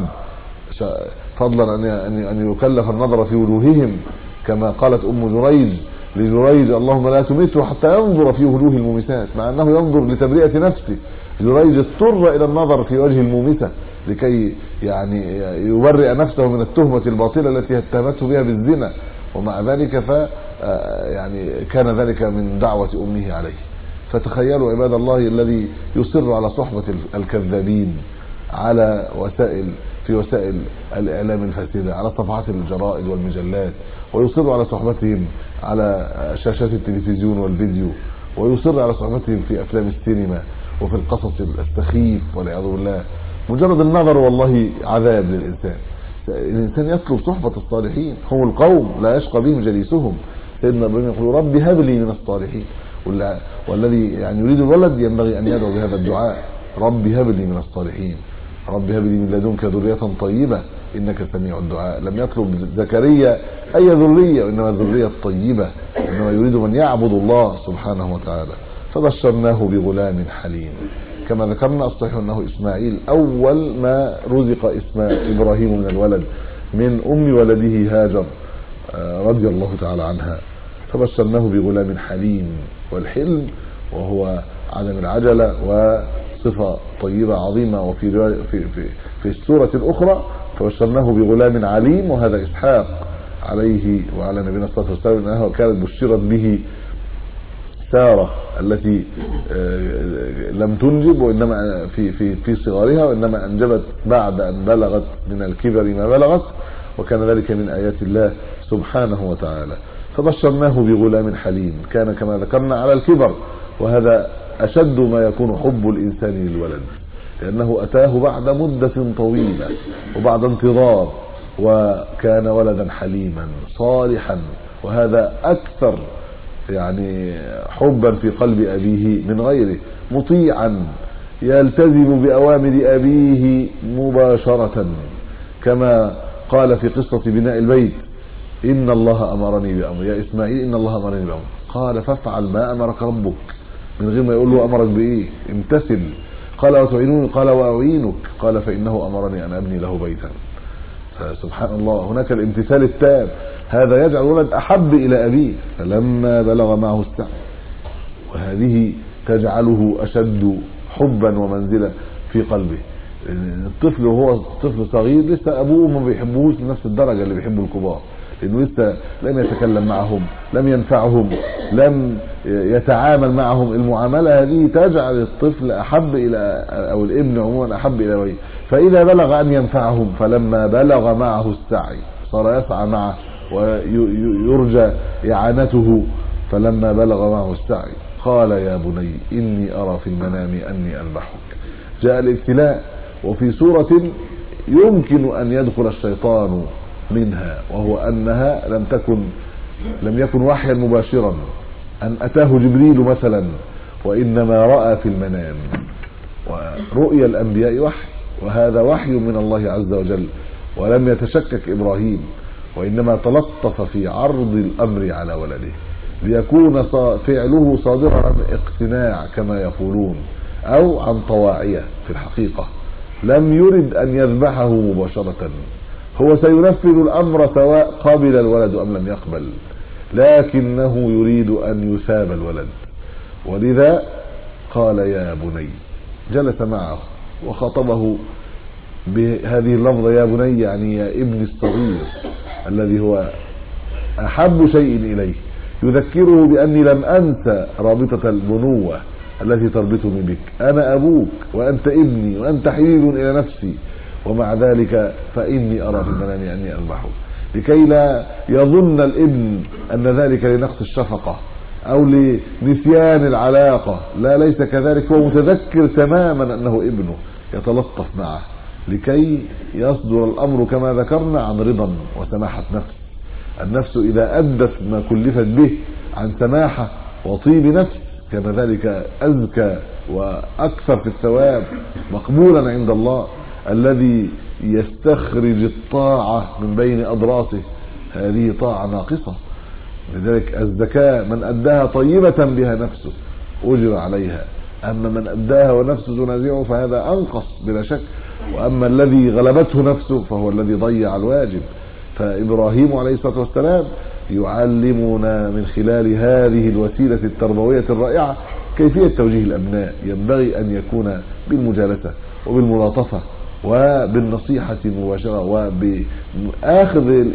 فضلا أن يكلف النظر في وجوههم، كما قالت أم جريج لجريج اللهم لا تمته حتى ينظر في وجوه المومسات، مع أنه ينظر لتبرئة نفسه. جريج اضطر إلى النظر في وجه المومسة لكي يعني يبرئ نفسه من التهمة الباطلة التي اتهمته بها بالزنا، ومع ذلك ف يعني كان ذلك من دعوة أمه عليه. فتخيلوا عباد الله الذي يصر على صحبة الكذابين على وسائل في وسائل الإعلام الفاسدة، على صفحات الجرائد والمجلات، ويصر على صحبتهم على شاشات التلفزيون والفيديو، ويصر على صحبتهم في أفلام السينما وفي القصص السخيف والعياذ بالله. مجرد النظر والله عذاب للإنسان. الإنسان يطلب صحبة الصالحين، هم القوم لا يشقى بهم جليسهم. سيدنا ابراهيم يقول رب هب لي من الصالحين، والذي يعني يريد الولد ينبغي أن يدعو بهذا الدعاء، رب هب لي من الصالحين، رب هب لي من لدنك ذرية طيبة إنك سميع الدعاء. لم يطلب زكريا أي ذرية، وإنما الذرية الطيبة، إنما يريد من يعبد الله سبحانه وتعالى. فبشرناه بغلام حليم. كما ذكرنا الصحيح أنه إسماعيل أول ما رزق اسم إبراهيم من الولد من أم ولده هاجر رضي الله تعالى عنها. فبشرناه بغلام حليم، والحلم وهو عدم العجلة وصفة طيبة عظيمة. وفي في في في السورة الأخرى فبشرناه بغلام عليم، وهذا إسحاق عليه وعلى نبينا الصلاة والسلام أنها كانت بشرت به سارة التي لم تنجب وإنما في في في صغرها، وإنما أنجبت بعد أن بلغت من الكبر ما بلغت، وكان ذلك من آيات الله سبحانه وتعالى. فبشرناه بغلام حليم كان كما ذكرنا على الكبر، وهذا أشد ما يكون حب الإنسان للولد، لأنه أتاه بعد مدة طويلة وبعد انتظار، وكان ولدا حليما صالحا، وهذا أكثر يعني حبا في قلب أبيه من غيره، مطيعا يلتزم بأوامر أبيه مباشرة، كما قال في قصة بناء البيت إن الله أمرني بأمر يا إسماعيل إن الله أمرني بأمر، قال فافعل ما أمرك ربك، من غير ما يقول له أمرك بإيه، امتثل. قال وتعينوني، قال وأعينك، قال فإنه أمرني أن أبني له بيتا. فسبحان الله هناك الامتثال التام، هذا يجعل الولد أحب إلى أبيه. فلما بلغ معه السعي، وهذه تجعله أشد حبا ومنزلة في قلبه. الطفل وهو طفل صغير لسه أبوه ما بيحبوش بنفس الدرجة اللي بيحبوا الكبار، لأنه لسه لم يتكلم معهم، لم ينفعهم، لم يتعامل معهم. المعاملة هذه تجعل الطفل أحب إلى أو الابن عموما أحب إلى أبيه. فإذا بلغ أن ينفعهم، فلما بلغ معه السعي صار يسعى معه ويرجى إعانته. فلما بلغ معه السعي قال يا بني إني أرى في المنام أني أذبحك. جاء الابتلاء، وفي سورة يمكن أن يدخل الشيطان منها، وهو أنها لم تكن لم يكن وحيا مباشرا أن أتاه جبريل مثلا، وإنما رأى في المنام. ورؤيا الأنبياء وحي، وهذا وحي من الله عز وجل، ولم يتشكك إبراهيم، وإنما تلطف في عرض الأمر على ولده ليكون فعله صادرا عن اقتناع كما يقولون أو عن طواعية. في الحقيقة لم يرد أن يذبحه مباشرة، هو سينفذ الأمر سواء قبل الولد أم لم يقبل، لكنه يريد أن يثاب الولد. ولذا قال يا بني، جلس معه وخاطبه بهذه اللفظة يا بني، يعني يا ابن الصغير الذي هو أحب شيء إليه، يذكره بأني لم أنسى رابطة البنوة التي تربطني بك، أنا أبوك وأنت ابني وأنت حبيب إلى نفسي، ومع ذلك فإني أرى في المنام أني أذبحك، لكي لا يظن الابن أن ذلك لنقص الشفقة أو لنسيان العلاقة. لا، ليس كذلك، هو متذكر تماما أنه ابنه، يتلطف معه لكي يصدر الأمر كما ذكرنا عن رضا وسماحة نفس. النفس إذا أدت ما كلفت به عن سماحة وطيب نفس كان ذلك أزكى وأكثر في الثواب مقبولا عند الله. الذي يستخرج الطاعة من بين أضراسه هذه طاعة ناقصة. لذلك الزكاة من أداها طيبة بها نفسه أجر عليها، أما من أداها ونفسه تنازعه فهذا أنقص بلا شك. وأما الذي غلبته نفسه فهو الذي ضيع الواجب. فإبراهيم عليه الصلاة والسلام يعلمنا من خلال هذه الوسيلة التربوية الرائعة كيفية توجيه الأبناء. ينبغي أن يكون بالمجالسة وبالملاطفة وبالنصيحة المباشرة وبآخذ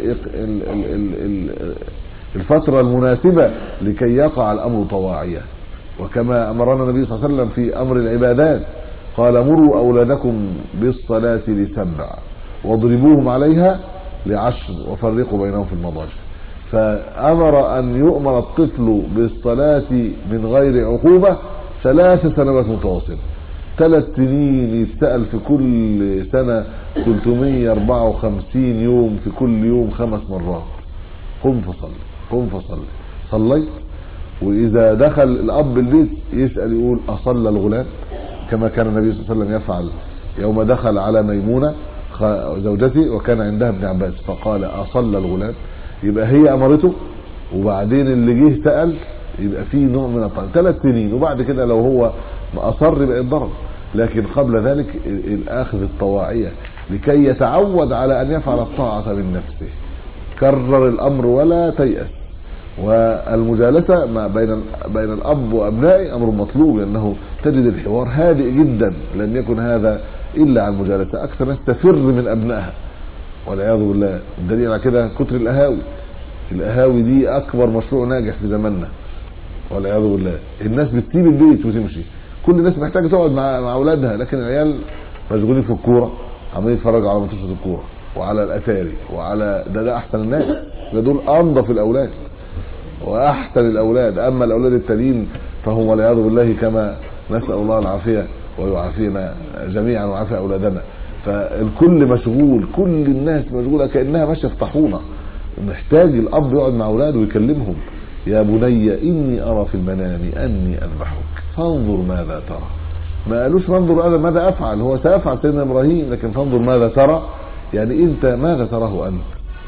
الفترة المناسبة لكي يقع الأمر طواعية. وكما أمرنا النبي صلى الله عليه وسلم في أمر العبادات قال مروا أولادكم بالصلاة لسبع واضربوهم عليها لعشر وفرقوا بينهم في المضاجع. فأمر أن يؤمر الطفل بالصلاة من غير عقوبة ثلاث سنوات متواصلة، ثلاث سنين يتسأل في كل سنة ثلاثمائة وأربعة وخمسين يوم، في كل يوم خمس مرات قم فصل قم فصل. صليت. وإذا دخل الأب البيت يسأل يقول أصلى الغلام، كما كان النبي صلى الله عليه وسلم يفعل يوم دخل على ميمونة زوجته وكان عندها ابن عباس فقال أصلى الغلام، يبقى هي أمرته، وبعدين اللي جه سأل يبقى فيه نوع من الطاعة. ثلاث سنين، وبعد كده لو هو أصر يبقى يتضرب، لكن قبل ذلك الأخذ الطواعية لكي يتعود على أن يفعل الطاعة من نفسه. كرر الأمر ولا تيأس. والمجالسة ما بين بين الأب وأبنائه أمر مطلوب، لأنه تجد الحوار هادئ جدا، لن يكن هذا إلا عن المجالسة. أكثر ناس تفر من أبنائها والعياذ بالله. الدليل على كده كتر القهاوي. القهاوي دي أكبر مشروع ناجح في زماننا والعياذ بالله. الناس بتسيب البيت وتمشي، كل الناس محتاجة تقعد مع مع أولادها، لكن العيال مشغولين في الكورة، عمالين يتفرجوا على ماتشات الكورة وعلى الأتاري وعلى ده ده أحسن الناس، ده دول أنظف الأولاد واحسن الاولاد. اما الاولاد التانيين فهم والعياذ بالله كما نسال الله العافيه ويعافينا جميعا ويعافي اولادنا. فالكل مشغول، كل الناس مشغوله كانها ماشيه في طاحونه. محتاج الاب يقعد مع اولاده ويكلمهم. يا بني اني ارى في المنام اني اذبحك فانظر ماذا ترى. ما قالوش فانظر ماذا افعل، هو سيفعل سيدنا ابراهيم، لكن فانظر ماذا ترى يعني انت ماذا تراه انت.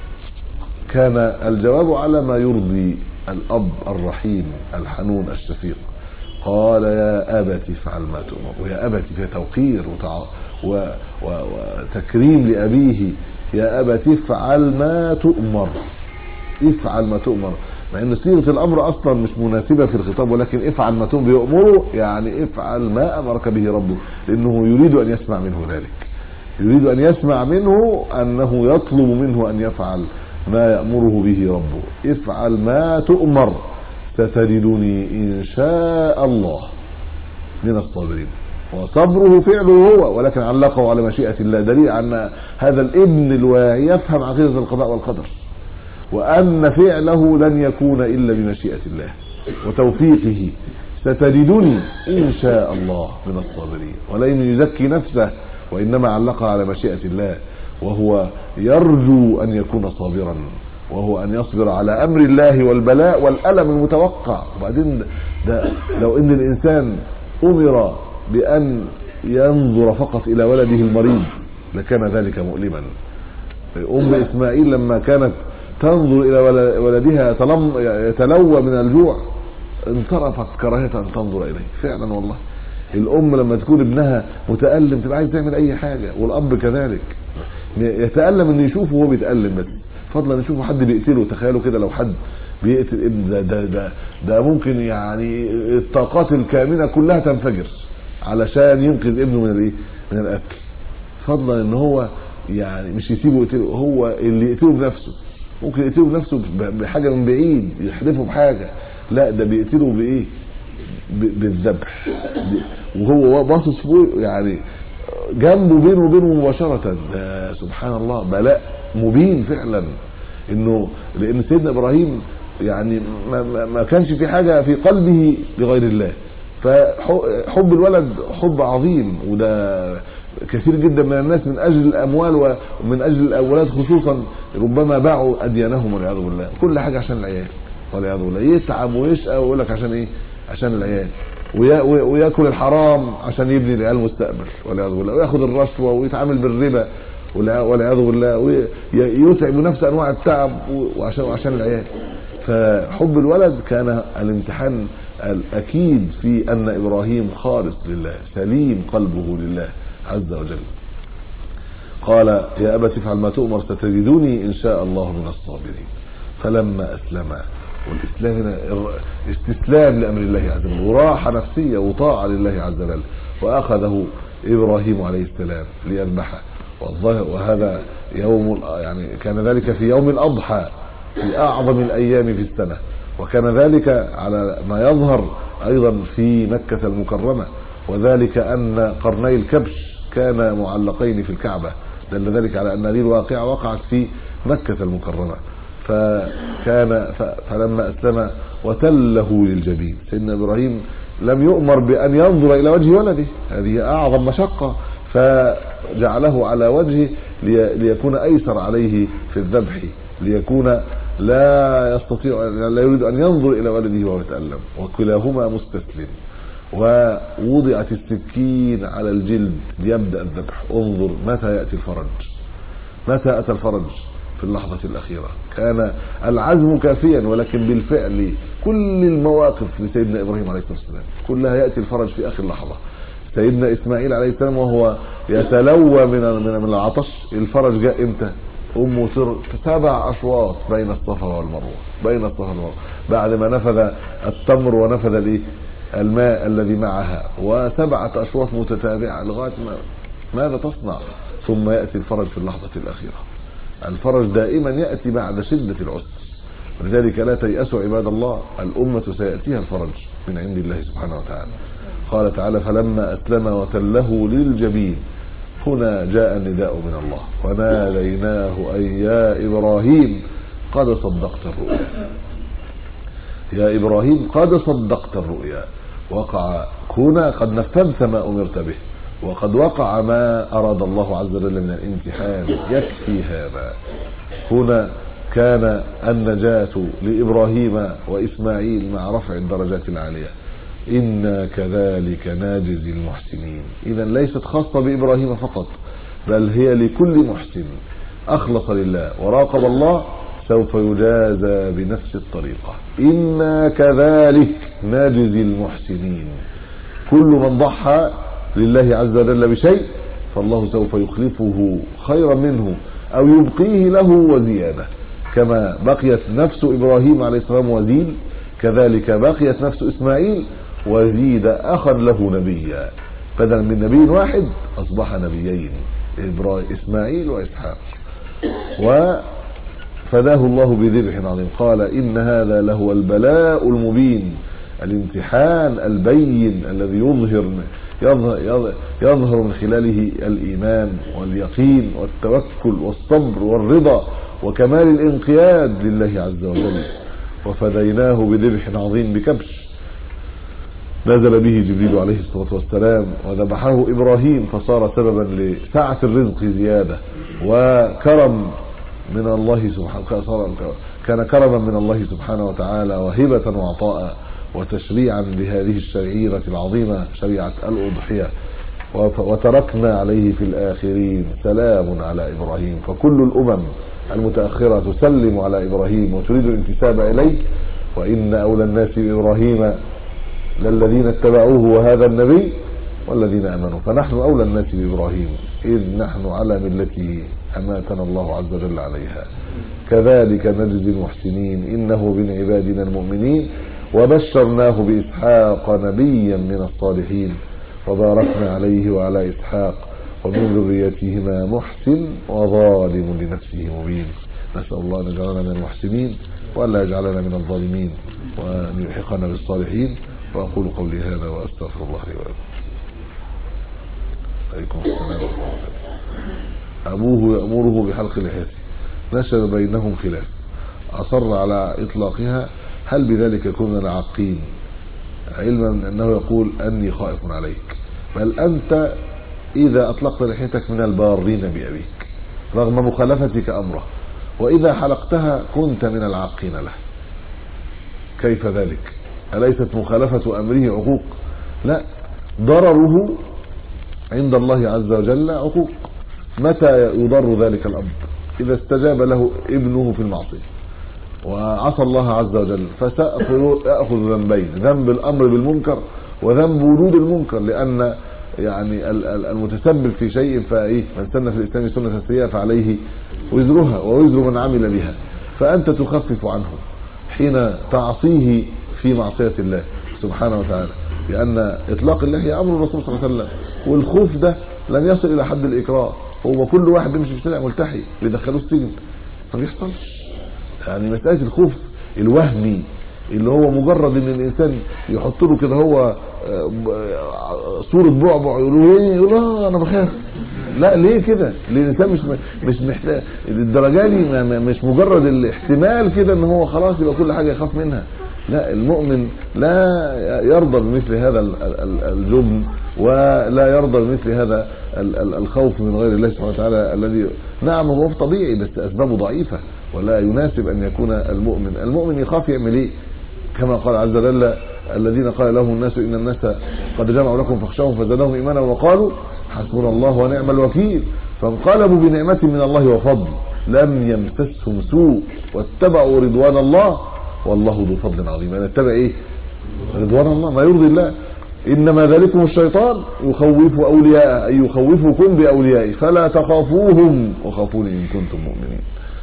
كان الجواب على ما يرضي الأب الرحيم الحنون الشفيق. قال يا أبت افعل ما تؤمر. ويا أبت فيها توقير وتع... و... و... وتكريم لأبيه. يا أبت افعل ما تؤمر، افعل ما تؤمر، مع ان صيغه الامر اصلا مش مناسبه في الخطاب، ولكن افعل ما تؤمر بيأمره يعني افعل ما امرك به ربه، لانه يريد ان يسمع منه ذلك، يريد ان يسمع منه انه يطلب منه ان يفعل ما يأمره به ربه. افعل ما تؤمر ستجدني إن شاء الله من الصابرين. وصبره فعله هو، ولكن علقه على مشيئة الله، دليل أن هذا الابن الواعي يفهم عقيدة القضاء والقدر، وأن فعله لن يكون إلا بمشيئة الله وتوفيقه. ستجدني إن شاء الله من الصابرين. ولن يزكي نفسه، وإنما علقها على مشيئة الله، وهو يرجو أن يكون صابرا، وهو أن يصبر على أمر الله والبلاء والألم المتوقع. وبعدين ده لو إن الإنسان أمر بأن ينظر فقط إلى ولده المريض لكان ذلك مؤلما. أم إسماعيل لما كانت تنظر إلى ولدها يتلوى من الجوع انصرفت كراهية أن تنظر إليه. فعلا والله الأم لما تكون ابنها متألم تبقى عايز تعمل أي حاجة، والأب كذلك يتألم إنه يشوفه وهو بيتألم، بس فضلا يشوفه حد بيقتله. تخيلوا كده لو حد بيقتل ابن ده ده ده, ده ممكن يعني الطاقات الكامنة كلها تنفجر علشان ينقذ ابنه من الايه؟ من القتل. فضلا ان هو يعني مش يسيبه يقتله، هو اللي يقتله بنفسه. ممكن يقتله بنفسه بحاجة من بعيد، يحدفه بحاجة، لا ده بيقتله بايه؟ بالذبح، وهو باصص فوق يعني جنبه بينه وبينه مباشرة. ده سبحان الله بلاء مبين فعلا. انه لان سيدنا ابراهيم يعني ما, ما كانش في حاجة في قلبه لغير الله، فحب الولد حب عظيم. وده كثير جدا من الناس من اجل الاموال ومن اجل الاولاد خصوصا ربما باعوا اديانهم والعياذ بالله، كل حاجة عشان العيال والعياذ بالله، يتعب ويشقى ويقول لك عشان ايه؟ عشان العيال، وياكل الحرام عشان يبني العيال مستقبل والعياذ بالله، وياخد الرشوه ويتعامل بالربا والعياذ بالله، ويتعب نفس انواع التعب وعشان وعشان العيال. فحب الولد كان الامتحان الاكيد في ان ابراهيم خالص لله، سليم قلبه لله عز وجل. قال يا ابت افعل ما تؤمر ستجدني ان شاء الله من الصابرين. فلما اسلم، والاسلام هنا استسلام لامر الله عز وجل وراحه نفسيه وطاعه لله عز وجل، واخذه ابراهيم عليه السلام ليذبحه. وهذا يوم يعني كان ذلك في يوم الاضحى في اعظم الايام في السنه، وكان ذلك على ما يظهر ايضا في مكه المكرمه، وذلك ان قرني الكبش كان معلقين في الكعبه دل ذلك على أن هذه الواقعة وقعت في مكة المكرمة. فكان فلما أسلم وتله للجبين، سيدنا إبراهيم لم يؤمر بأن ينظر إلى وجه ولده، هذه أعظم مشقة، فجعله على وجهه ليكون أيسر عليه في الذبح، ليكون لا يستطيع لا يريد أن ينظر إلى ولده وهو يتألم، وكلاهما مستسلم. ووضعت السكين على الجلد ليبدأ الذبح. انظر متى يأتي الفرج، متى أتى الفرج؟ في اللحظة الأخيرة. كان العزم كافيا، ولكن بالفعل كل المواقف لسيدنا إبراهيم عليه الصلاة والسلام كلها يأتي الفرج في آخر لحظة. سيدنا إسماعيل عليه السلام وهو يتلوى من من العطش، الفرج جاء إمتى؟ أمه سر سبع أشواط بين الصفا والمروة، بين الصفا والمروة، بعد ما نفذ التمر ونفذ الايه الماء الذي معها، وسبعة أشواط متتابعة لغاية ما ماذا تصنع؟ ثم يأتي الفرج في اللحظة الأخيرة. الفرج دائما يأتي بعد شدة العسر، ولذلك لا تيأسوا عباد الله، الأمة سيأتيها الفرج من عند الله سبحانه وتعالى. قال تعالى: فلما أسلم وتله للجبين. هنا جاء النداء من الله: وناديناه أي يا إبراهيم قد صدقت الرؤيا. يا إبراهيم قد صدقت الرؤيا، وقع هنا قد نفذت ما أمرت به، وقد وقع ما أراد الله عز وجل من الامتحان، يكفي هذا. هنا كان النجاة لإبراهيم وإسماعيل مع رفع الدرجات العالية. إنا كذلك ناجزي المحسنين. إذا ليست خاصة بإبراهيم فقط، بل هي لكل محسن أخلص لله وراقب الله، سوف يجازى بنفس الطريقة. إنا كذلك ناجزي المحسنين. كل من ضحى لله عز وجل بشيء فالله سوف يخلفه خيرا منه أو يبقيه له وزيادة. كما بقيت نفس إبراهيم عليه السلام وزيد، كذلك بقيت نفس إسماعيل وزيد أخا له نبيا، بدلا من نبي واحد أصبح نبيين، إسماعيل وإسحاق. وفداه الله بذبح عظيم. قال: إن هذا لهو البلاء المبين، الامتحان البين الذي يظهر يظهر, يظهر من خلاله الإيمان واليقين والتوكل والصبر والرضا وكمال الانقياد لله عز وجل. وفديناه بذبح عظيم، بكبش نزل به جبريل عليه الصلاة والسلام وذبحه إبراهيم، فصار سببا لسعة الرزق زيادة وكرم من الله سبحانه، كان كرما من الله سبحانه وتعالى وهبة وعطاء وتشريعا لهذه الشعيرة العظيمة، شريعة الأضحية. وتركنا عليه في الآخرين سلام على إبراهيم. فكل الأمم المتأخرة تسلم على إبراهيم وتريد الانتساب إليه. وإن أولى الناس بإبراهيم للذين اتبعوه وهذا النبي والذين آمنوا، فنحن أولى الناس بإبراهيم إذ نحن على ملته أماتنا الله عز وجل عليها. كذلك نجزي المحسنين إنه من عبادنا المؤمنين. وبشرناه بإسحاق نبيا من الصالحين، وباركنا عليه وعلى إسحاق ومن ذريتهما محسن وظالم لنفسه مبين. نسأل الله أن يجعلنا من المحسنين وألا يجعلنا من الظالمين وأن يلحقنا بالصالحين. وأقول قولي هذا وأستغفر الله لي ولكم. عليكم السلام. أبوه يأمره بحلق لحيته، نشب بينهم خلاف، أصر على إطلاقها، هل بذلك كنا العاقين؟ علما أنه يقول أني خائف عليك، بل أنت إذا أطلقت لحيتك من البارين بأبيك رغم مخالفتك أمره، وإذا حلقتها كنت من العاقين له. كيف ذلك؟ أليست مخالفة أمره عقوق؟ لا، ضرره عند الله عز وجل عقوق. متى يضر ذلك الأب؟ إذا استجاب له ابنه في المعصية وعصى الله عز وجل، فسأخذ ذنبين: ذنب الأمر بالمنكر وذنب وجود المنكر، لأن يعني المتسبب في شيء فايه من سن في الإسلام سنة سيئة فعليه وزرها ووزر من عمل بها. فأنت تخفف عنه حين تعصيه في معصية الله سبحانه وتعالى، لأن إطلاق اللحية أمر الرسول صلى الله عليه وسلم، والخوف ده لن يصل إلى حد الإكراه. هو كل واحد بيمشي في الشارع ملتحي بيدخلوه السجن، ما بيحصلش. يعني مسألة الخوف الوهمي اللي هو مجرد ان الانسان يحط له كده هو صورة بعبع يقولوا ايه، يقول اه انا بخاف. لا ليه كده؟ ليه الانسان مش مش محتاج الدرجه دي، مش مجرد الاحتمال كده ان هو خلاص يبقى كل حاجه يخاف منها. لا، المؤمن لا يرضى بمثل هذا الجبن، ولا يرضى بمثل هذا الخوف من غير الله سبحانه وتعالى الذي نعم هو طبيعي بس اسبابه ضعيفه، ولا يناسب ان يكون المؤمن. المؤمن يخاف يعمل ايه؟ كما قال عز وجل الذين قال لهم الناس ان الناس قد جمعوا لكم فاخشوهم فزادهم ايمانا وقالوا حسبنا الله ونعم الوكيل، فانقلبوا بنعمة من الله وفضل لم يمسسهم سوء واتبعوا رضوان الله والله ذو فضل عظيم. انا اتبع ايه؟ رضوان الله، ما يرضي الله. انما ذلكم الشيطان يخوف اولياءه، اي يخوفكم باوليائه فلا تخافوهم وخافوني ان كنتم مؤمنين.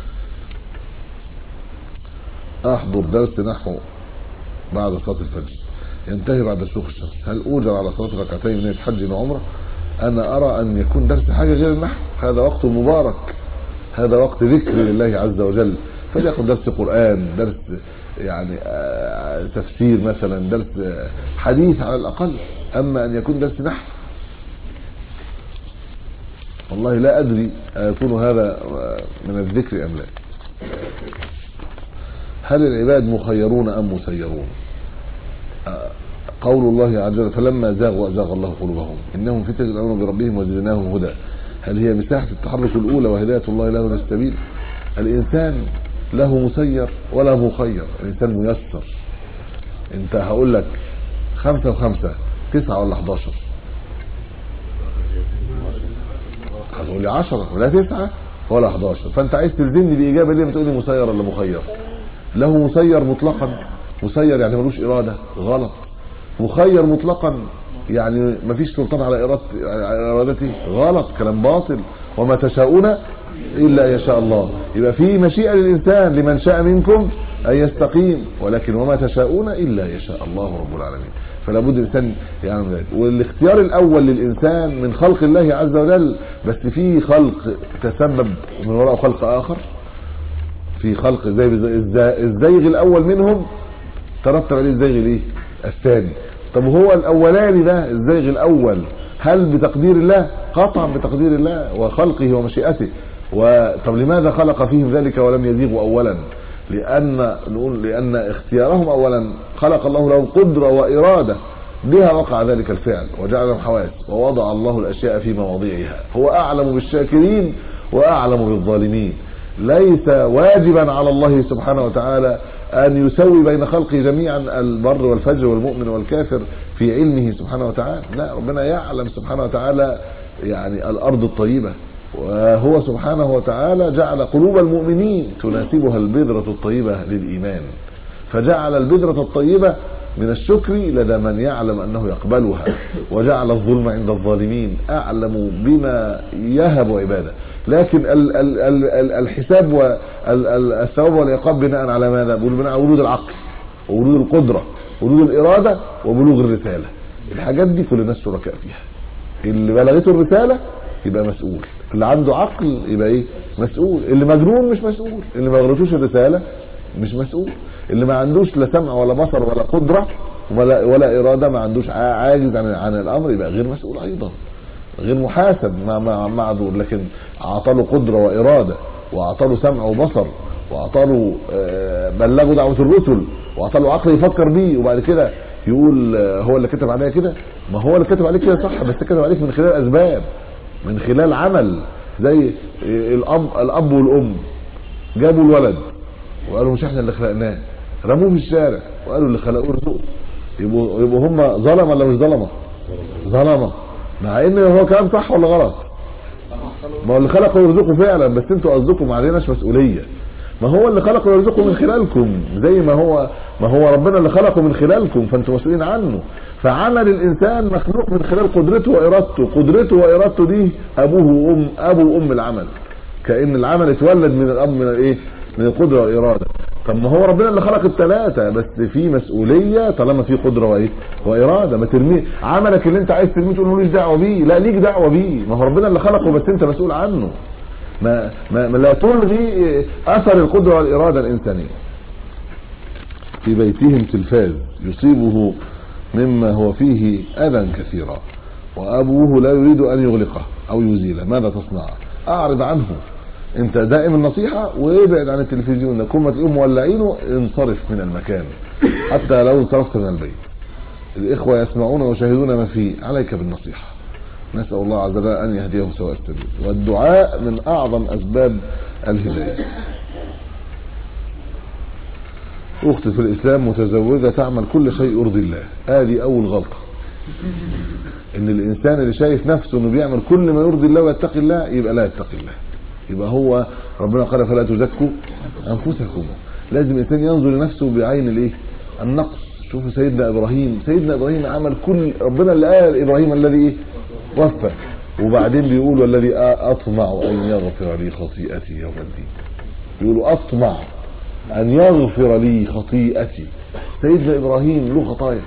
احضر درس نحو بعد صلاة الفجر ينتهي بعد شروق الشمس، هل اوجر على صلاة ركعتين من حج وعمره؟ انا ارى ان يكون درس حاجة غير النحو، هذا وقت مبارك، هذا وقت ذكر لله عز وجل، فليأخذ درس قرآن، درس يعني تفسير مثلا، درس حديث على الاقل. اما ان يكون درس نحو والله لا ادري يكون هذا من الذكر ام لا. هل العباد مخيرون ام مسيرون؟ قول الله عز وجل فلما زاغوا ازاغ الله قلوبهم انهم فتنة يؤمنون بربهم وزدناهم هدى. هل هي مساحة التحرك الاولى وهداية الله له السبيل؟ الانسان له مسير ولا مخير، الانسان ميسر. انت هقول لك خمسة وخمسة تسعة ولا حداشر؟ هتقول لي عشرة ولا تسعة ولا حداشر، فانت عايز تلزمني باجابه ليه بتقول لي مسير ولا مخير؟ له مسير مطلقا، مسير يعني ملوش اراده، غلط. مخير مطلقا يعني مفيش سلطان على ارادته، غلط، كلام باطل. وما تشاءون الا يشاء الله، يبقى في مشيئه للانسان لمن شاء منكم ان يستقيم، ولكن وما تشاءون الا يشاء الله رب العالمين. فلا بد الانسان يعمل ذلك. والاختيار الاول للانسان من خلق الله عز وجل، بس في خلق تسبب من وراء خلق اخر، في خلق زي الزيغ الاول منهم ترتب عليه الزيغ الايه الثاني. طب هو الاولاني ده الزيغ الاول هل بتقدير الله؟ قطعا بتقدير الله وخلقه ومشيئته. وطب لماذا خلق فيهم ذلك ولم يزيغوا اولا؟ لان نقول لان اختيارهم اولا خلق الله لهم قدره واراده بها وقع ذلك الفعل وجعل لهم حواس، ووضع الله الاشياء في مواضعها. هو اعلم بالشاكرين واعلم بالظالمين. ليس واجبا على الله سبحانه وتعالى ان يسوي بين خلقه جميعا البر والفجر والمؤمن والكافر في علمه سبحانه وتعالى. لا، ربنا يعلم سبحانه وتعالى يعني الارض الطيبة، وهو سبحانه وتعالى جعل قلوب المؤمنين تناسبها البذرة الطيبة للإيمان، فجعل البذرة الطيبة من الشكر لدى من يعلم أنه يقبلها، وجعل الظلم عند الظالمين أعلم بما يهب عباده. لكن ال ال ال الحساب والثواب والعقاب بناء على ماذا؟ بناء على ورود العقل وورود القدرة وورود الإرادة وبلوغ الرسالة. الحاجات دي كل الناس شركاء فيها. اللي بلغته الرسالة يبقى مسؤول، اللي عنده عقل يبقى ايه؟ مسؤول. اللي مجنون مش مسؤول، اللي ما بلغتوش الرسالة مش مسؤول، اللي ما عندوش لا سمع ولا بصر ولا قدرة ولا ولا إرادة، ما عندوش عاجز عن عن الأمر، يبقى غير مسؤول أيضا، غير محاسب مع معذور. لكن أعطاله قدرة وإرادة، وأعطاله سمع وبصر، وأعطاله بلغه دعوة الرسل، وأعطاله عقل يفكر بيه، وبعد كده يقول هو اللي كتب عليا كده. ما هو اللي كتب عليك كده صح، بس كتب عليك من خلال أسباب، من خلال عمل. زي الأب الأب والأم جابوا الولد وقالوا مش احنا اللي خلقناه، رموه في الشارع وقالوا اللي خلقوه رزقه. يبقوا يبقوا هم ظلمه ولا مش ظلمه؟ ظلمه، مع ان هو كلام صح ولا غلط؟ ما هو اللي خلقه يرزقه فعلا، بس انتوا قصدكم ما عليناش مسؤوليه. ما هو اللي خلقه يرزقه من خلالكم، زي ما هو ما هو ربنا اللي خلقه من خلالكم، فانتوا مسؤولين عنه. فعمل الانسان مخلوق من خلال قدرته وارادته، قدرته وارادته دي ابوه وام ابو وام العمل، كأن العمل اتولد من الاب من الايه؟ من القدره والاراده. طب ما هو ربنا اللي خلق الثلاثه، بس في مسؤوليه طالما في قدره وايه؟ واراده. ما ترميه عملك اللي انت عايز ترميه تقول له ماليش دعوه بيه، لا ليك دعوه بيه، ما هو ربنا اللي خلقه بس انت مسؤول عنه. ما, ما, ما لا تلغي اثر القدره والاراده الانسانيه. في بيتهم تلفاز يصيبه مما هو فيه أذى كثيرا وأبوه لا يريد أن يغلقه أو يزيله، ماذا تصنع؟ أعرض عنه، انت دائم النصيحة وابعد عن التلفزيون، كل ما تقوم مولعينه انصرف من المكان حتى لو انصرفت من البيت. الإخوة يسمعون ويشاهدون ما فيه، عليك بالنصيحة. نسأل الله عز وجل أن يهديهم سواء السبيل، والدعاء من أعظم أسباب الهداية. أختي في الإسلام متزوجة تعمل كل شيء يرضي الله، هذه أول غلطة. إن الإنسان اللي شايف نفسه إنه بيعمل كل ما يرضي الله ويتقي الله يبقى لا يتقي الله، يبقى هو ربنا قال فلا تزكوا أنفسكم. لازم الإنسان ينظر لنفسه بعين الإيه؟ النقص. شوفوا سيدنا إبراهيم، سيدنا إبراهيم عمل كل ربنا اللي قال إبراهيم الذي إيه؟ وفى، وبعدين بيقول والذي أطمع أن يغفر لي خطيئتي يوم الدين. يقولوا أطمع أن يغفر لي خطيئتي. سيدنا إبراهيم له خطايا.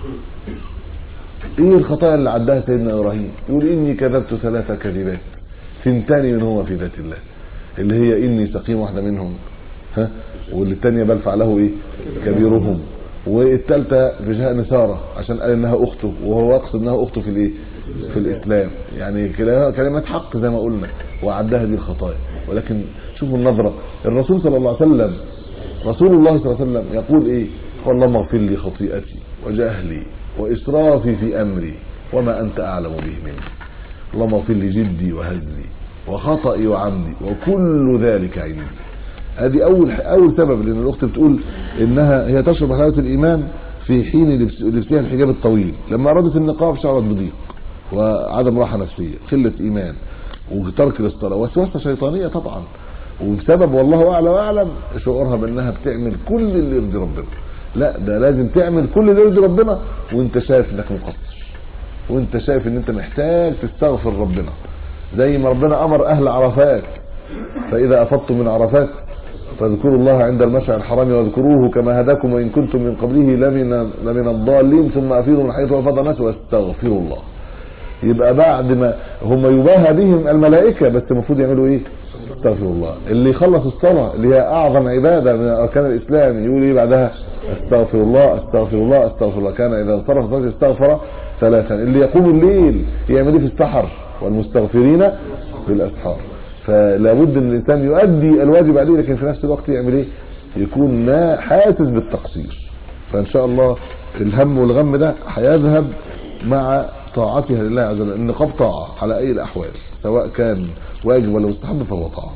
إيه الخطايا اللي عدها سيدنا إبراهيم؟ يقول إني كذبت ثلاث كذبات ثنتان منهما في ذات الله، اللي هي إني سقيم واحدة منهم، ها، واللي الثانية بل فعله إيه؟ كبيرهم، والثالثة في شأن سارة عشان قال إنها أخته وهو يقصد إنها أخته في الإيه؟ في الإسلام. يعني كلمات حق زي ما قلنا، وعدها دي الخطايا. ولكن شوفوا النظرة، الرسول صلى الله عليه وسلم رسول الله صلى الله عليه وسلم يقول إيه؟ اللهم اغفر لي خطيئتي وجهلي وإسرافي في أمري وما أنت أعلم به مني. اللهم اغفر لي جدي وهزلي وخطئي وعمدي وكل ذلك عندي. هذه أول أول سبب، لأن الأخت بتقول إنها هي تشرب حلاوة الإيمان في حين لبسها الحجاب الطويل، لما أرادت النقاب شعرت بضيق وعدم راحة نفسية، قلة إيمان وترك للصلاة، وسوسة شيطانية طبعا، وبسبب والله أعلم وأعلم شعورها بأنها بتعمل كل اللي يرضي ربنا. لا، ده لازم تعمل كل اللي يرضي ربنا وانت شايف انك مقصر، وانت شايف ان انت محتاج تستغفر ربنا، زي ما ربنا امر اهل عرفات فاذا افضتم من عرفات فاذكروا الله عند المشعر الحرام واذكروه كما هداكم وان كنتم من قبله لمن لمن الضالين ثم افيضوا من حيث افاض الناس واستغفروا الله. يبقى بعد ما هم يباهى بهم الملائكه، بس المفروض يعملوا ايه؟ استغفر الله. اللي يخلص الصلاه اللي هي اعظم عباده من اركان الاسلام يقول ايه بعدها؟ استغفر الله استغفر الله استغفر الله. كان اذا انصرف الصلاه استغفر ثلاثا. اللي يقوم الليل يعمل ايه في السحر؟ والمستغفرين بالاسحار. فلا بد ان الانسان يؤدي الواجب عليه، لكن في نفس الوقت يعمل ايه؟ يكون ما حاسس بالتقصير. فان شاء الله الهم والغم ده هيذهب مع طاعتها لله عز وجل. النقاب طاعه على اي الاحوال، سواء كان واجب ولا مستحب فهو طاعه.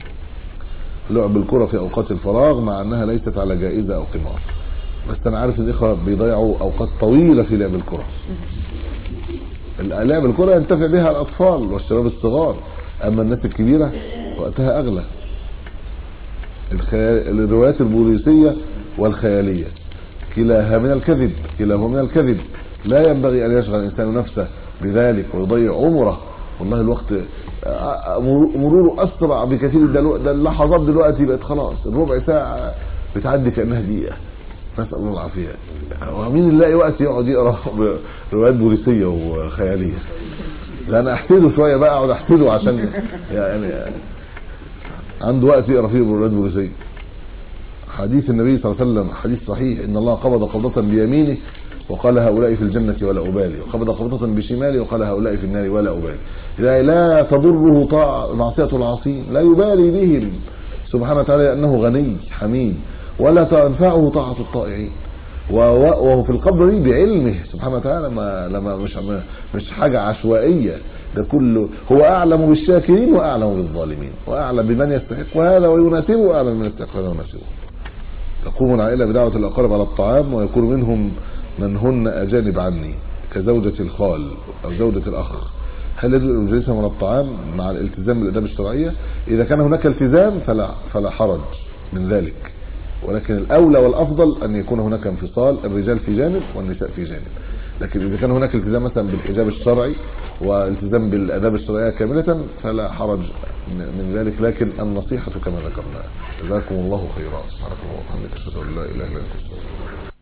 لعب الكرة في اوقات الفراغ مع انها ليست على جائزة او قمار، بس انا عارف ان الاخوة بيضيعوا اوقات طويلة في لعب الكرة. لعب الكرة ينتفع بها الاطفال والشباب الصغار، اما الناس الكبيرة وقتها اغلى. الروايات البوليسية والخيالية كلاها من الكذب، كلاهما من الكذب. لا ينبغي ان يشغل الانسان نفسه بذلك ويضيع عمره. والله الوقت مروره اسرع بكثير. ده اللحظات دلوقتي بقت خلاص الربع ساعه بتعدي كانها دقيقه، نسال الله العافيه. ومين يلاقي وقت يقعد يقرا روايات بوليسيه وخياليه؟ لا انا احسده شويه بقى، اقعد احسده عشان يعني عنده وقت يقرا فيه روايات بوليسيه. حديث النبي صلى الله عليه وسلم حديث صحيح، ان الله قبض قبضه بيمينه وقال هؤلاء في الجنة ولا أبالي، وقبض قبضة بشماله وقال هؤلاء في النار ولا أبالي. لا تضره طاعة معصية العاصين، لا يبالي بهم سبحانه وتعالى أنه غني حميد، ولا تنفعه طاعة الطائعين. وهو في القبضة دي بعلمه سبحانه وتعالى، ما لما مش مش حاجة عشوائية، ده كله هو أعلم بالشاكرين وأعلم بالظالمين وأعلم بمن يستحق هذا ويناسبه وأعلم بمن يستحق هذا ويناسبه. تقوم العائلة بدعوة الأقارب على الطعام، ويكون منهم من هن أجانب عني كزوجة الخال أو زوجة الأخ. هل يجوز إجلاسهم على الطعام مع الالتزام بالآداب الشرعية؟ إذا كان هناك التزام فلا فلا حرج من ذلك، ولكن الأولى والأفضل أن يكون هناك انفصال، الرجال في جانب والنساء في جانب. لكن إذا كان هناك التزام مثلا بالحجاب الشرعي والتزام بالآداب الشرعية كاملة فلا حرج من ذلك، لكن النصيحة كما ذكرنا. جزاكم الله خيرا. سبحانك اللهم وبحمدك أشهد أن لا إله إلا أنت.